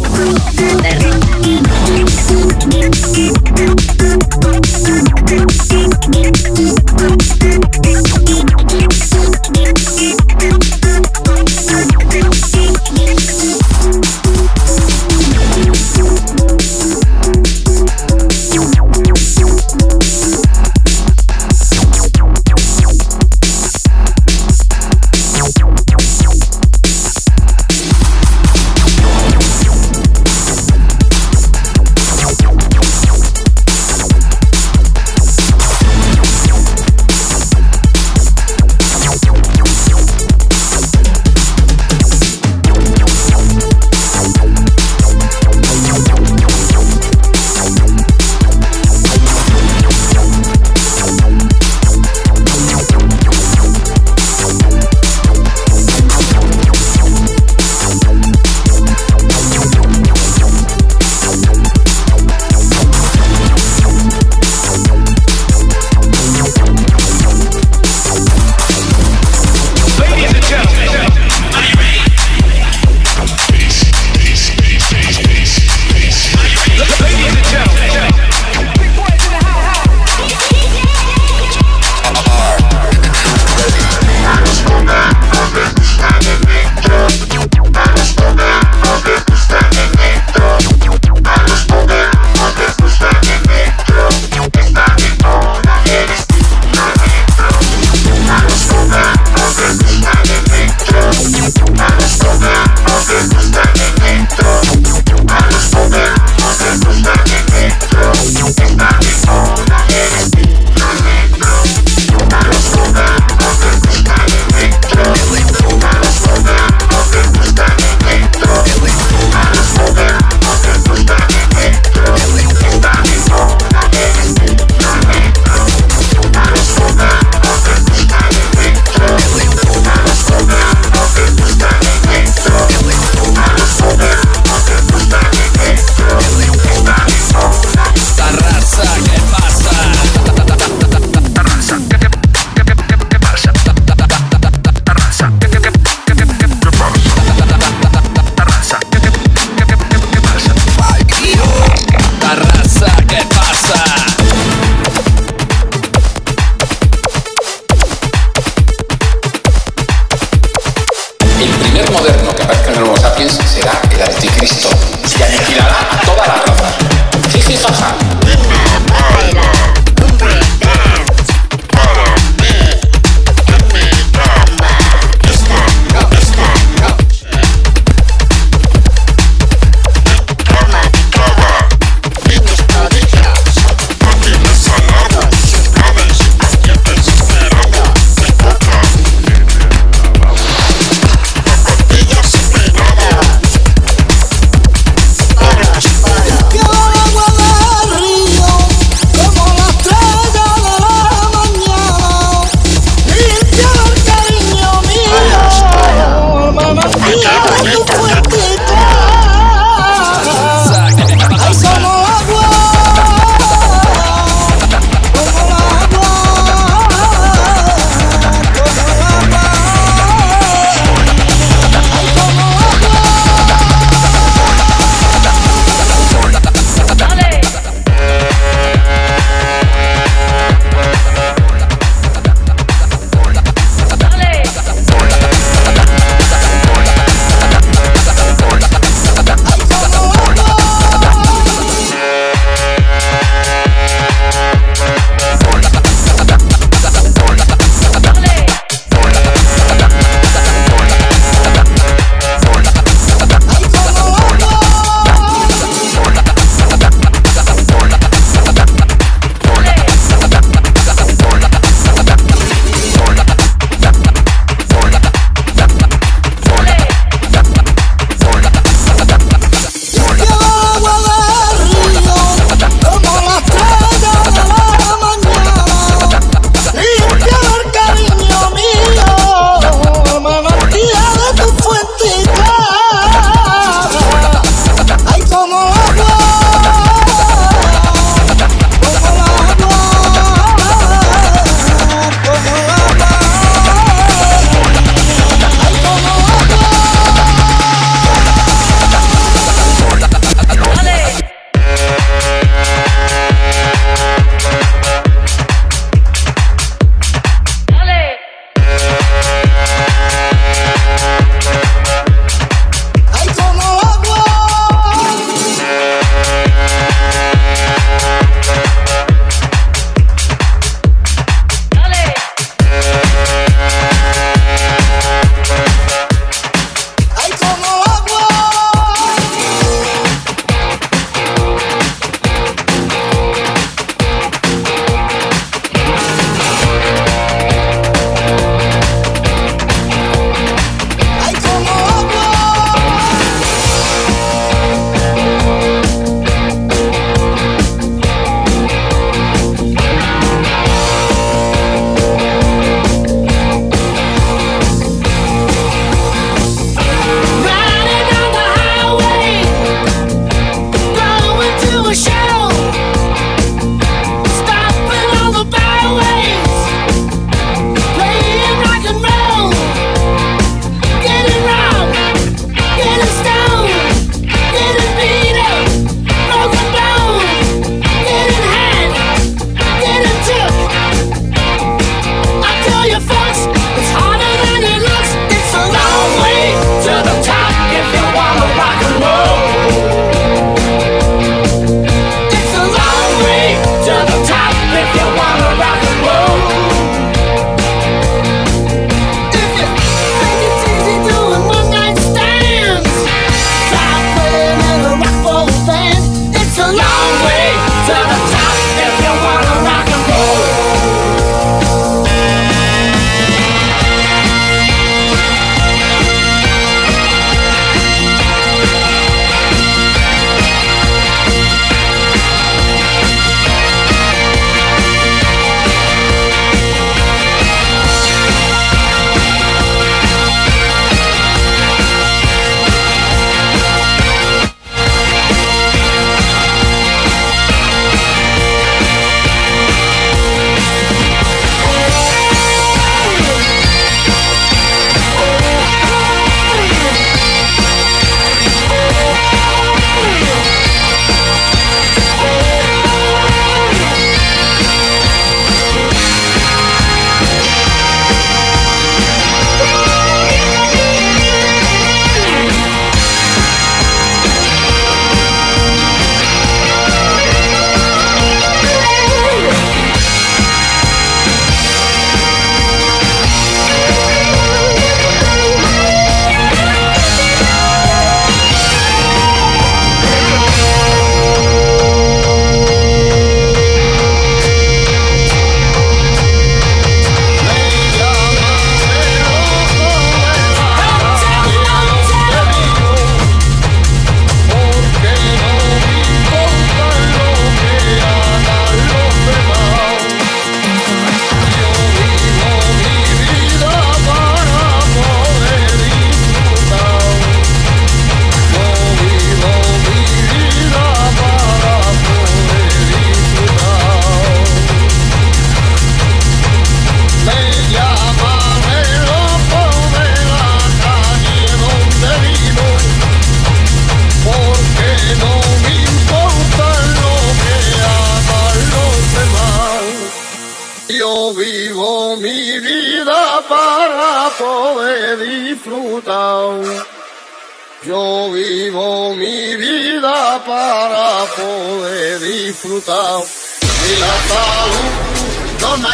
poder disfrutar. Yo vivo mi vida para poder disfrutar de la salud. No, la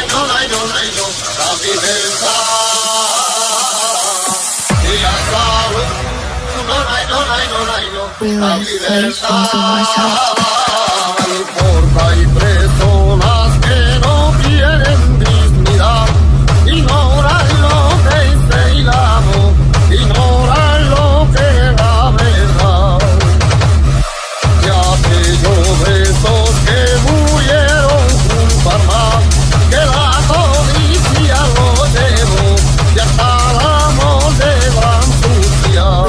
libertad. De la salud. La libertad. No importa, hay personas que no tienen dignidad. Ignoran lo que dice el amor, ignoran lo que es la verdad. Y aquellos besos que murieron junto al mar, que la codicia lo llevó, y hasta el amor se va a ensuciar.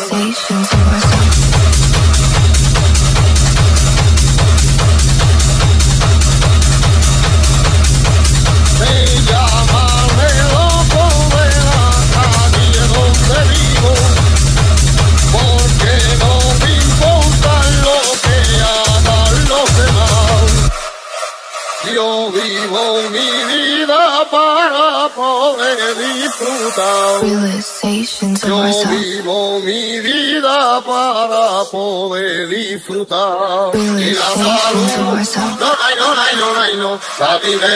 Yo vivo mi vida para poder disfrutar. Yo vivo mi vida para poder disfrutar. Y la salud, no, la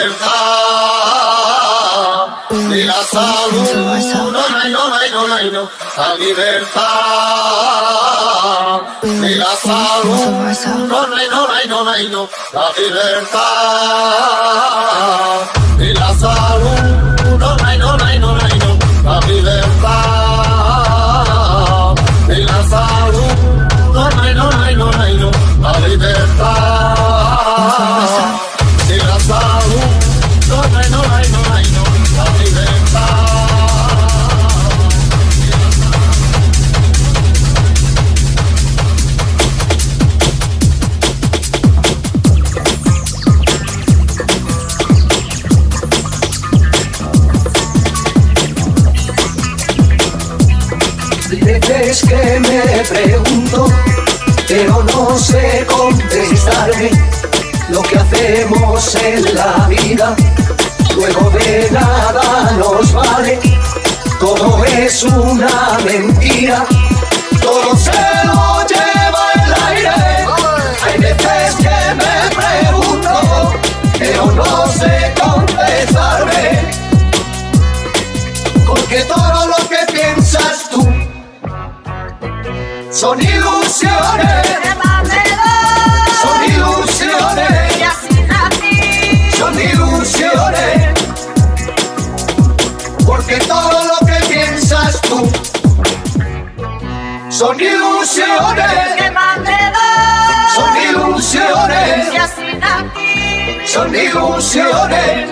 libertad. Y la salud, no, la libertad. Y la salud, no, la libertad. Y la salud, no, la libertad. Y la salud, no, la libertad. Y la salud, no, la libertad. Veces que me pregunto, pero no sé contestarme lo que hacemos en la vida. Luego de nada nos vale, todo es una mentira, todo se lo lleva el aire. Hay veces que me pregunto, pero no sé contestarme, porque todo lo que piensas tú son ilusiones, son ilusiones, son ilusiones, porque todo lo que piensas tú son ilusiones, son ilusiones, son ilusiones.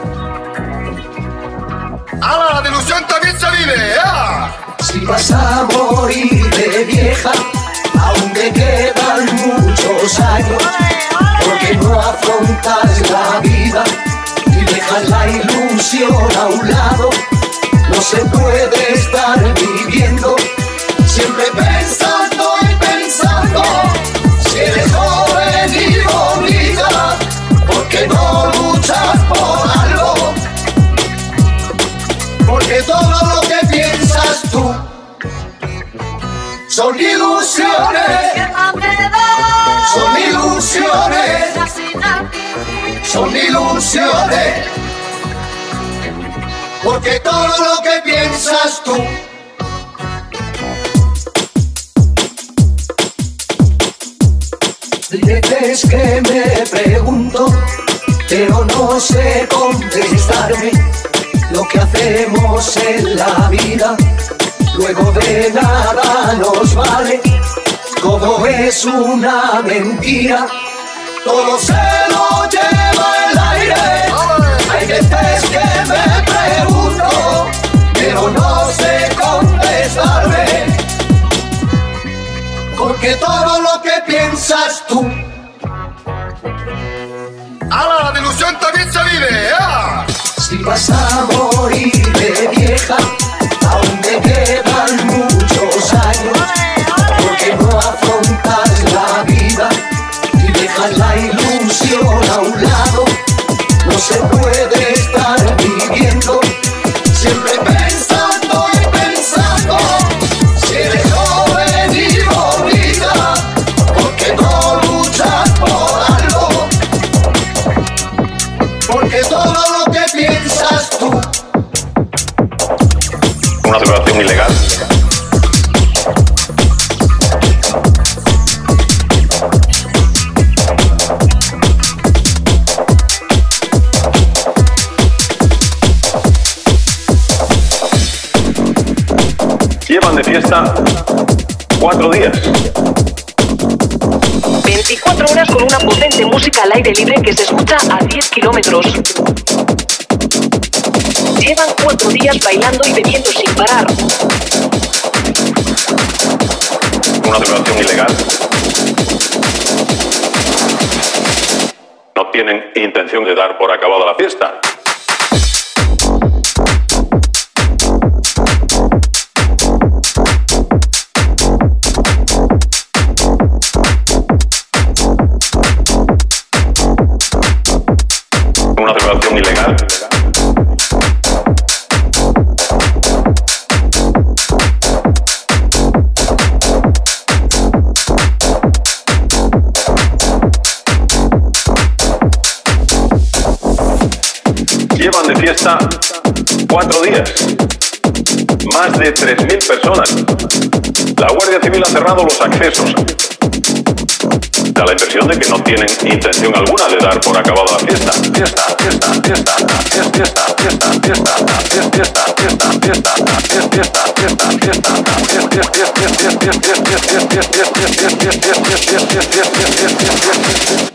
¡Hala, la ilusión también se vive! ¡Ah! Si vas a morir de vieja, aún te quedan muchos años, porque no afrontas la vida y dejas la ilusión a un lado. No se puede estar viviendo siempre pensando y pensando. Si eres joven y bonita, ¿por qué no luchas por algo? Porque todo lo que piensas tú son ilusiones, son ilusiones, son ilusiones, porque todo lo que piensas tú veces que me pregunto, pero no sé contestarme lo que hacemos en la vida. Luego de nada nos vale, todo es una mentira, todo se lo lleva el aire. Hay veces que me pregunto, pero no sé contestarme, porque todo lo que piensas tú. ¡Hala, la ilusión también se vive! ¡Ah! Si vas a morir de vieja, aún te quedan muchos años, porque no afrontas la vida y dejas la ilusión a un lado. No se puede estar viviendo siempre pensando y migración ilegal. Llevan de fiesta 4 días. 24 horas con una potente música al aire libre que se escucha a 10 kilómetros. Llevan 4 días bailando y bebiendo sin parar. Una celebración ilegal. No tienen intención de dar por acabada la fiesta. Una celebración ilegal. Llevan de fiesta 4 días. Más de 3.000 personas. La Guardia Civil ha cerrado los accesos. Da la impresión de que no tienen intención alguna de dar por acabada la fiesta. Fiesta, fiesta, fiesta, fiesta, fiesta, fiesta, fiesta, fiesta, fiesta, fiesta, fiesta, fiesta, fiesta, fiesta.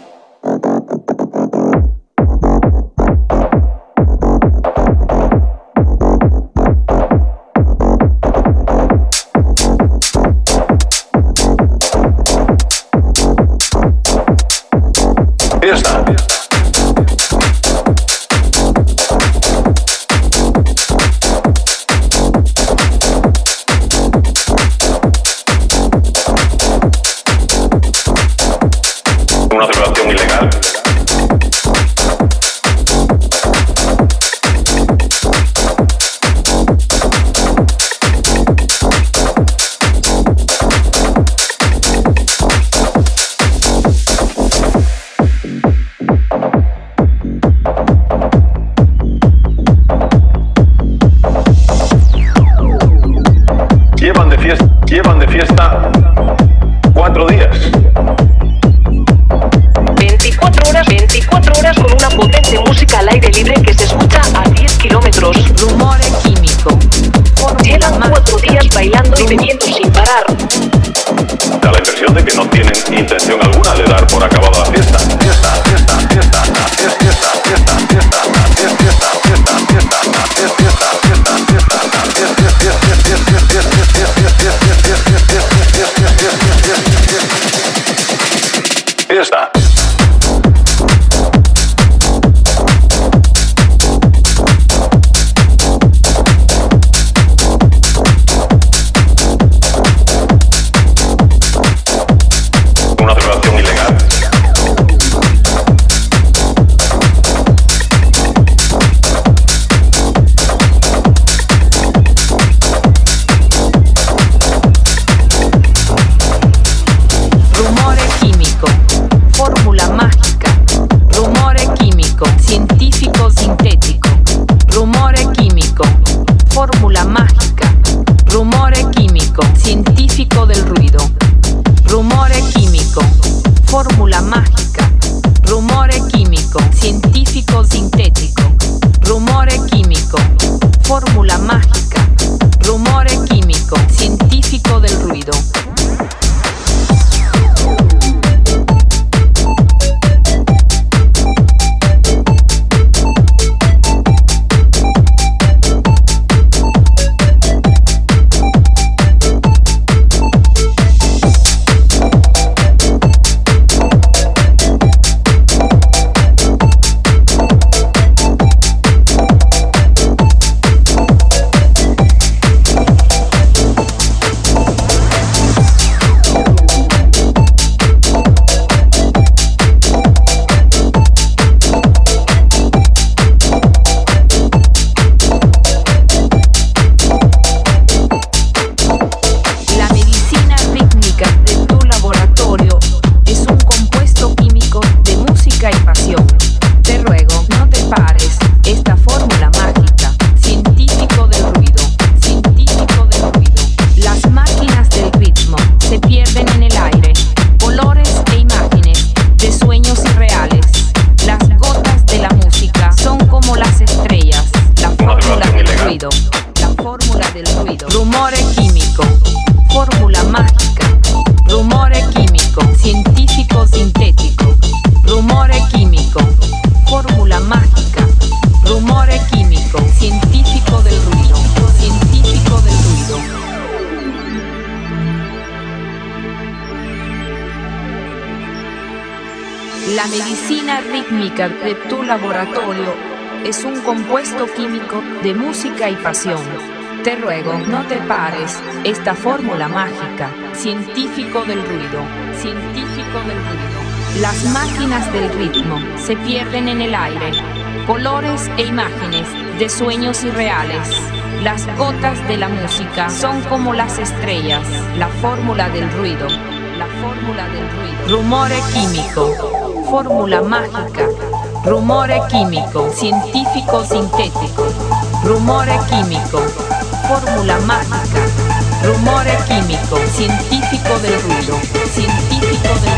La medicina rítmica de tu laboratorio es un compuesto químico de música y pasión. Te ruego, no te pares. Esta fórmula mágica, científico del ruido, científico del ruido. Las máquinas del ritmo se pierden en el aire. Colores e imágenes de sueños irreales. Las gotas de la música son como las estrellas. La fórmula del ruido. La fórmula del ruido. Rumore químico. Fórmula mágica. Rumore químico. Científico sintético. Rumore químico. Fórmula mágica. Rumore químico. Científico del ruido. Científico del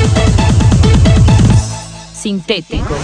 ruido. Sintético.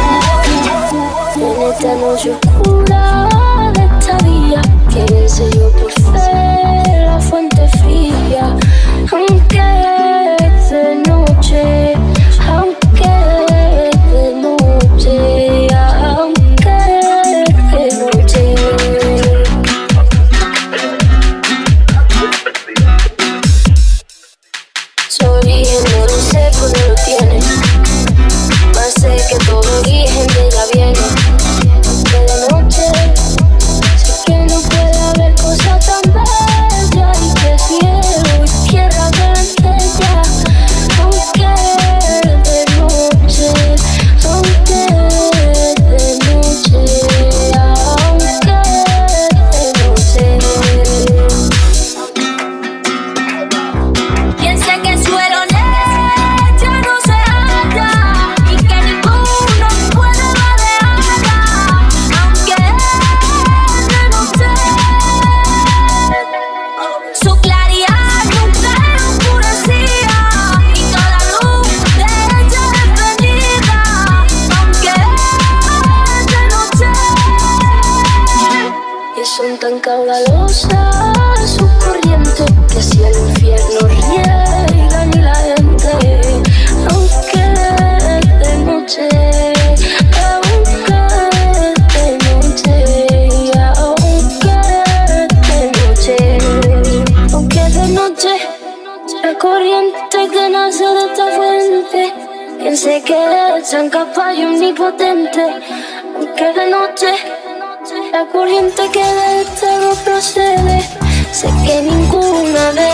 noche oscura de esta vía, que sé yo tan caudalosa su corriente que si el infierno riega ni la gente, aunque de noche, aunque de noche, aunque de noche, la corriente que nace de esta fuente, piense que es tan capaz y omnipotente, aunque de noche. La corriente que de este no procede, sé que ninguna de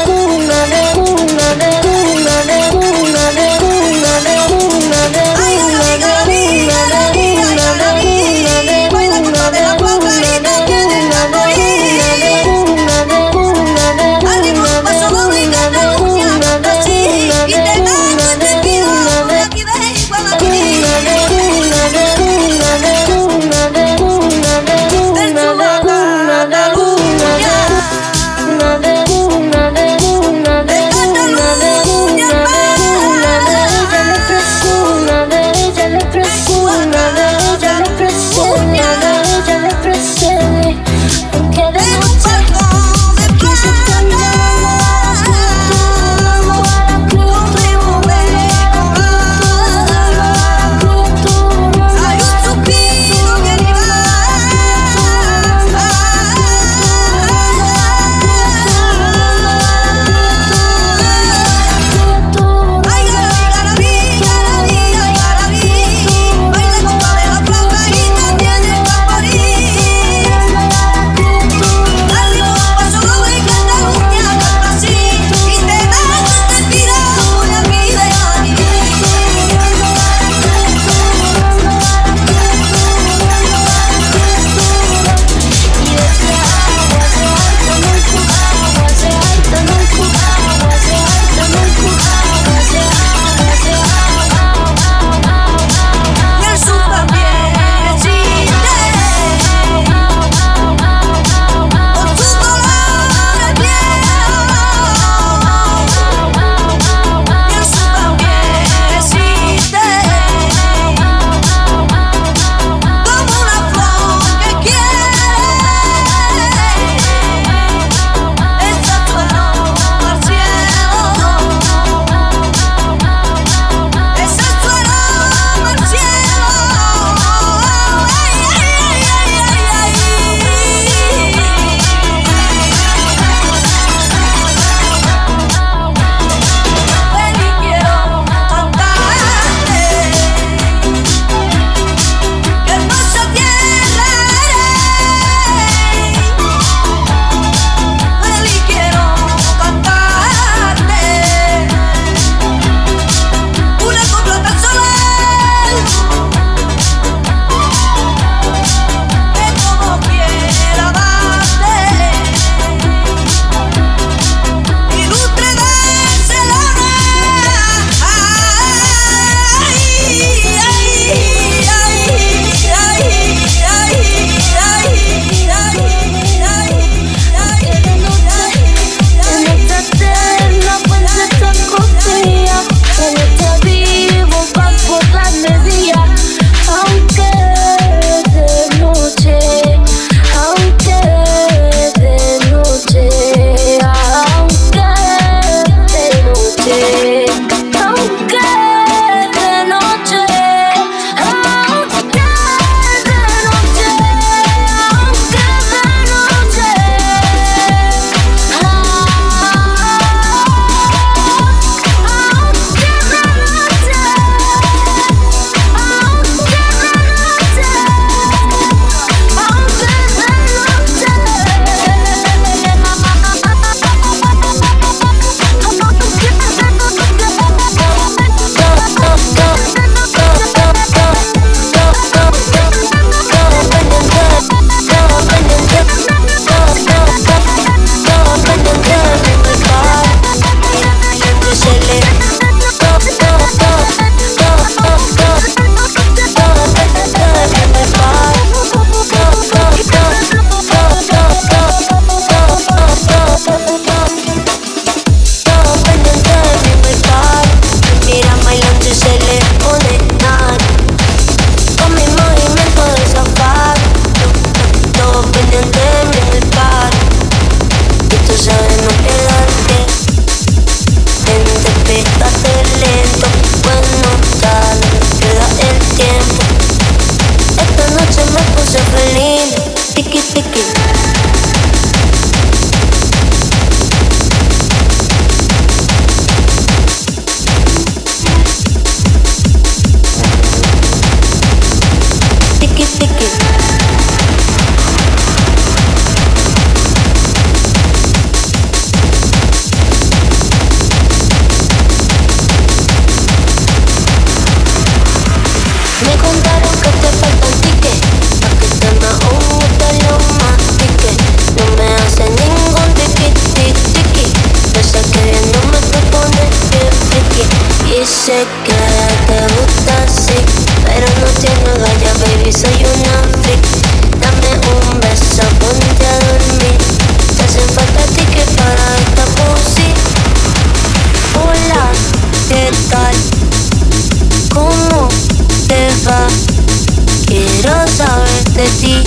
baby, soy una freak. Dame un beso, ponte a dormir. Te hacen falta tickets para esta pussy. Hola, ¿qué tal? ¿Cómo te va? Quiero saber de ti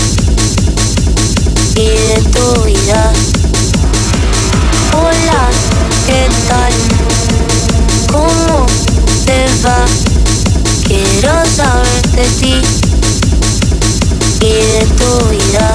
y de tu vida. Hola, ¿qué tal? ¿Cómo te va? Quiero saber de ti y de tu vida.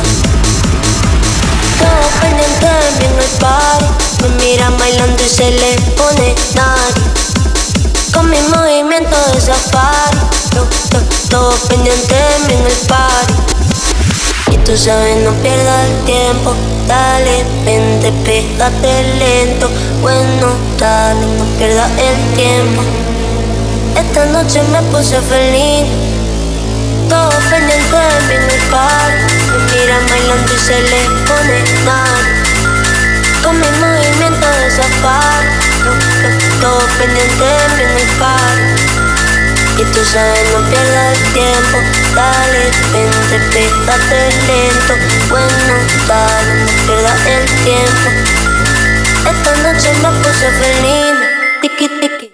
Todo pendiente de mí en el party. Me miran bailando y se le pone nadie. Con mi movimiento de safari. Todo pendiente de mí en el party. Y tú sabes, no pierdas el tiempo. Dale, vente, pégate lento. Bueno, dale, no pierdas el tiempo. Esta noche me puse feliz. Todo pendiente de mí en el party. Me miran bailando y se le pone nadie. Con mi movimiento de safari. Todo pendiente de mí en el party. Y tú sabes, no pierdas el tiempo. Dale, vente, pégate lento. Bueno, dale, no pierdas el tiempo. Esta noche me puse feliz. Tiki, tiki.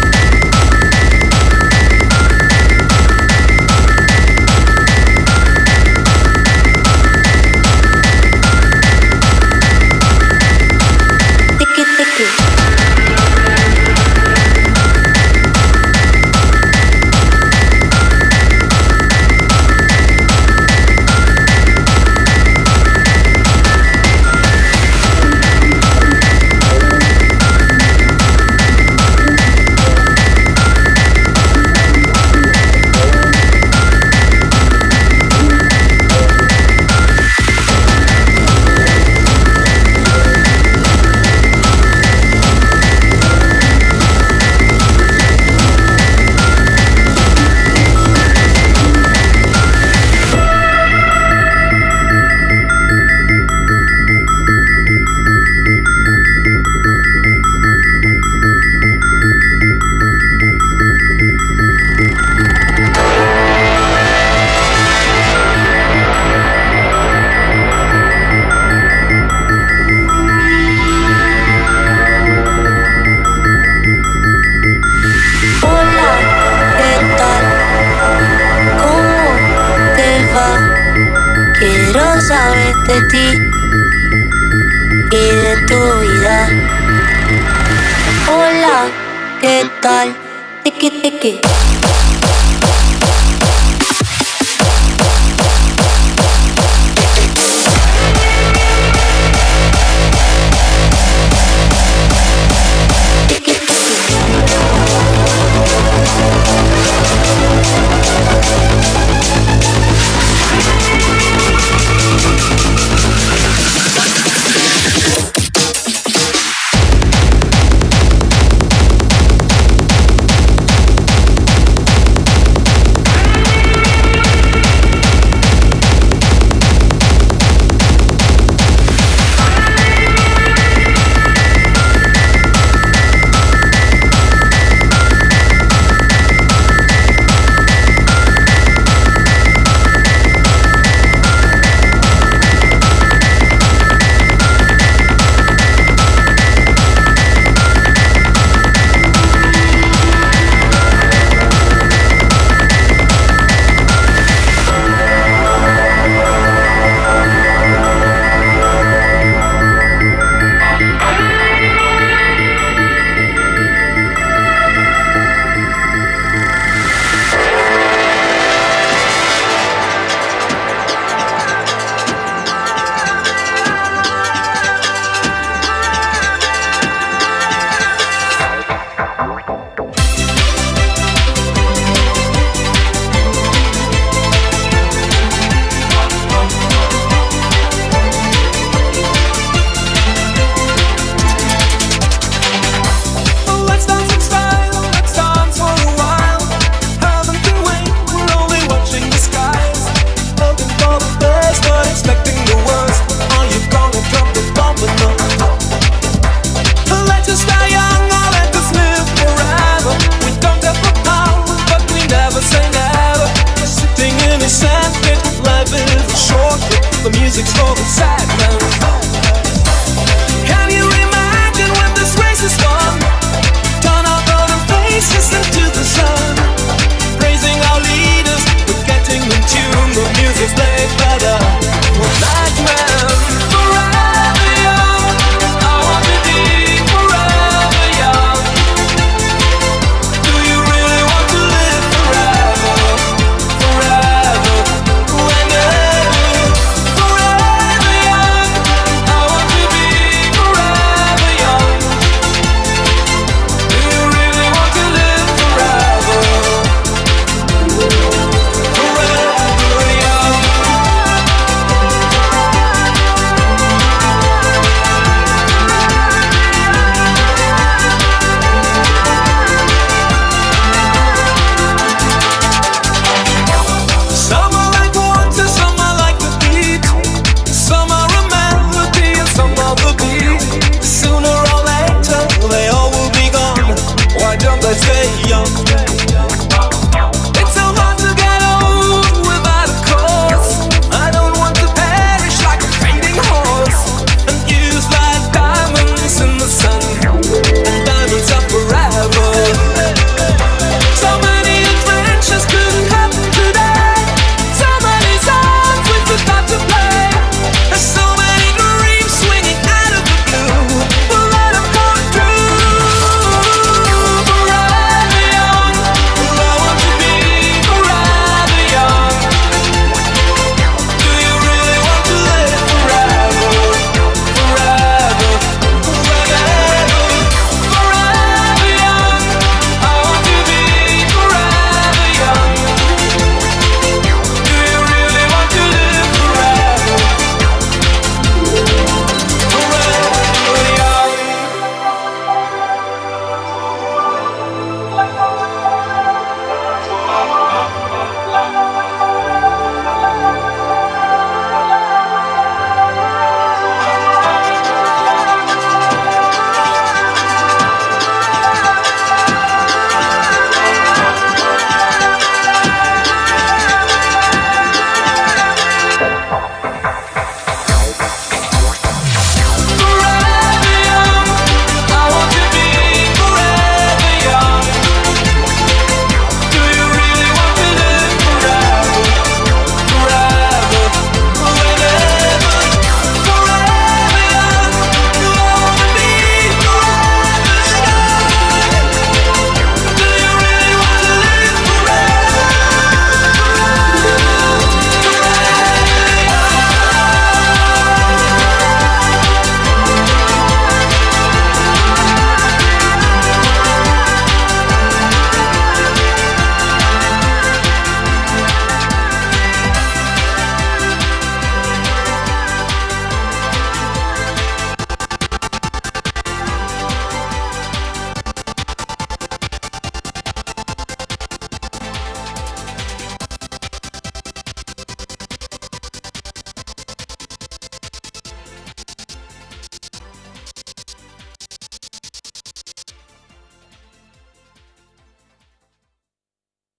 De ti y de tu vida. Hola, ¿qué tal? Tiki, tiki. the music's for the sad man.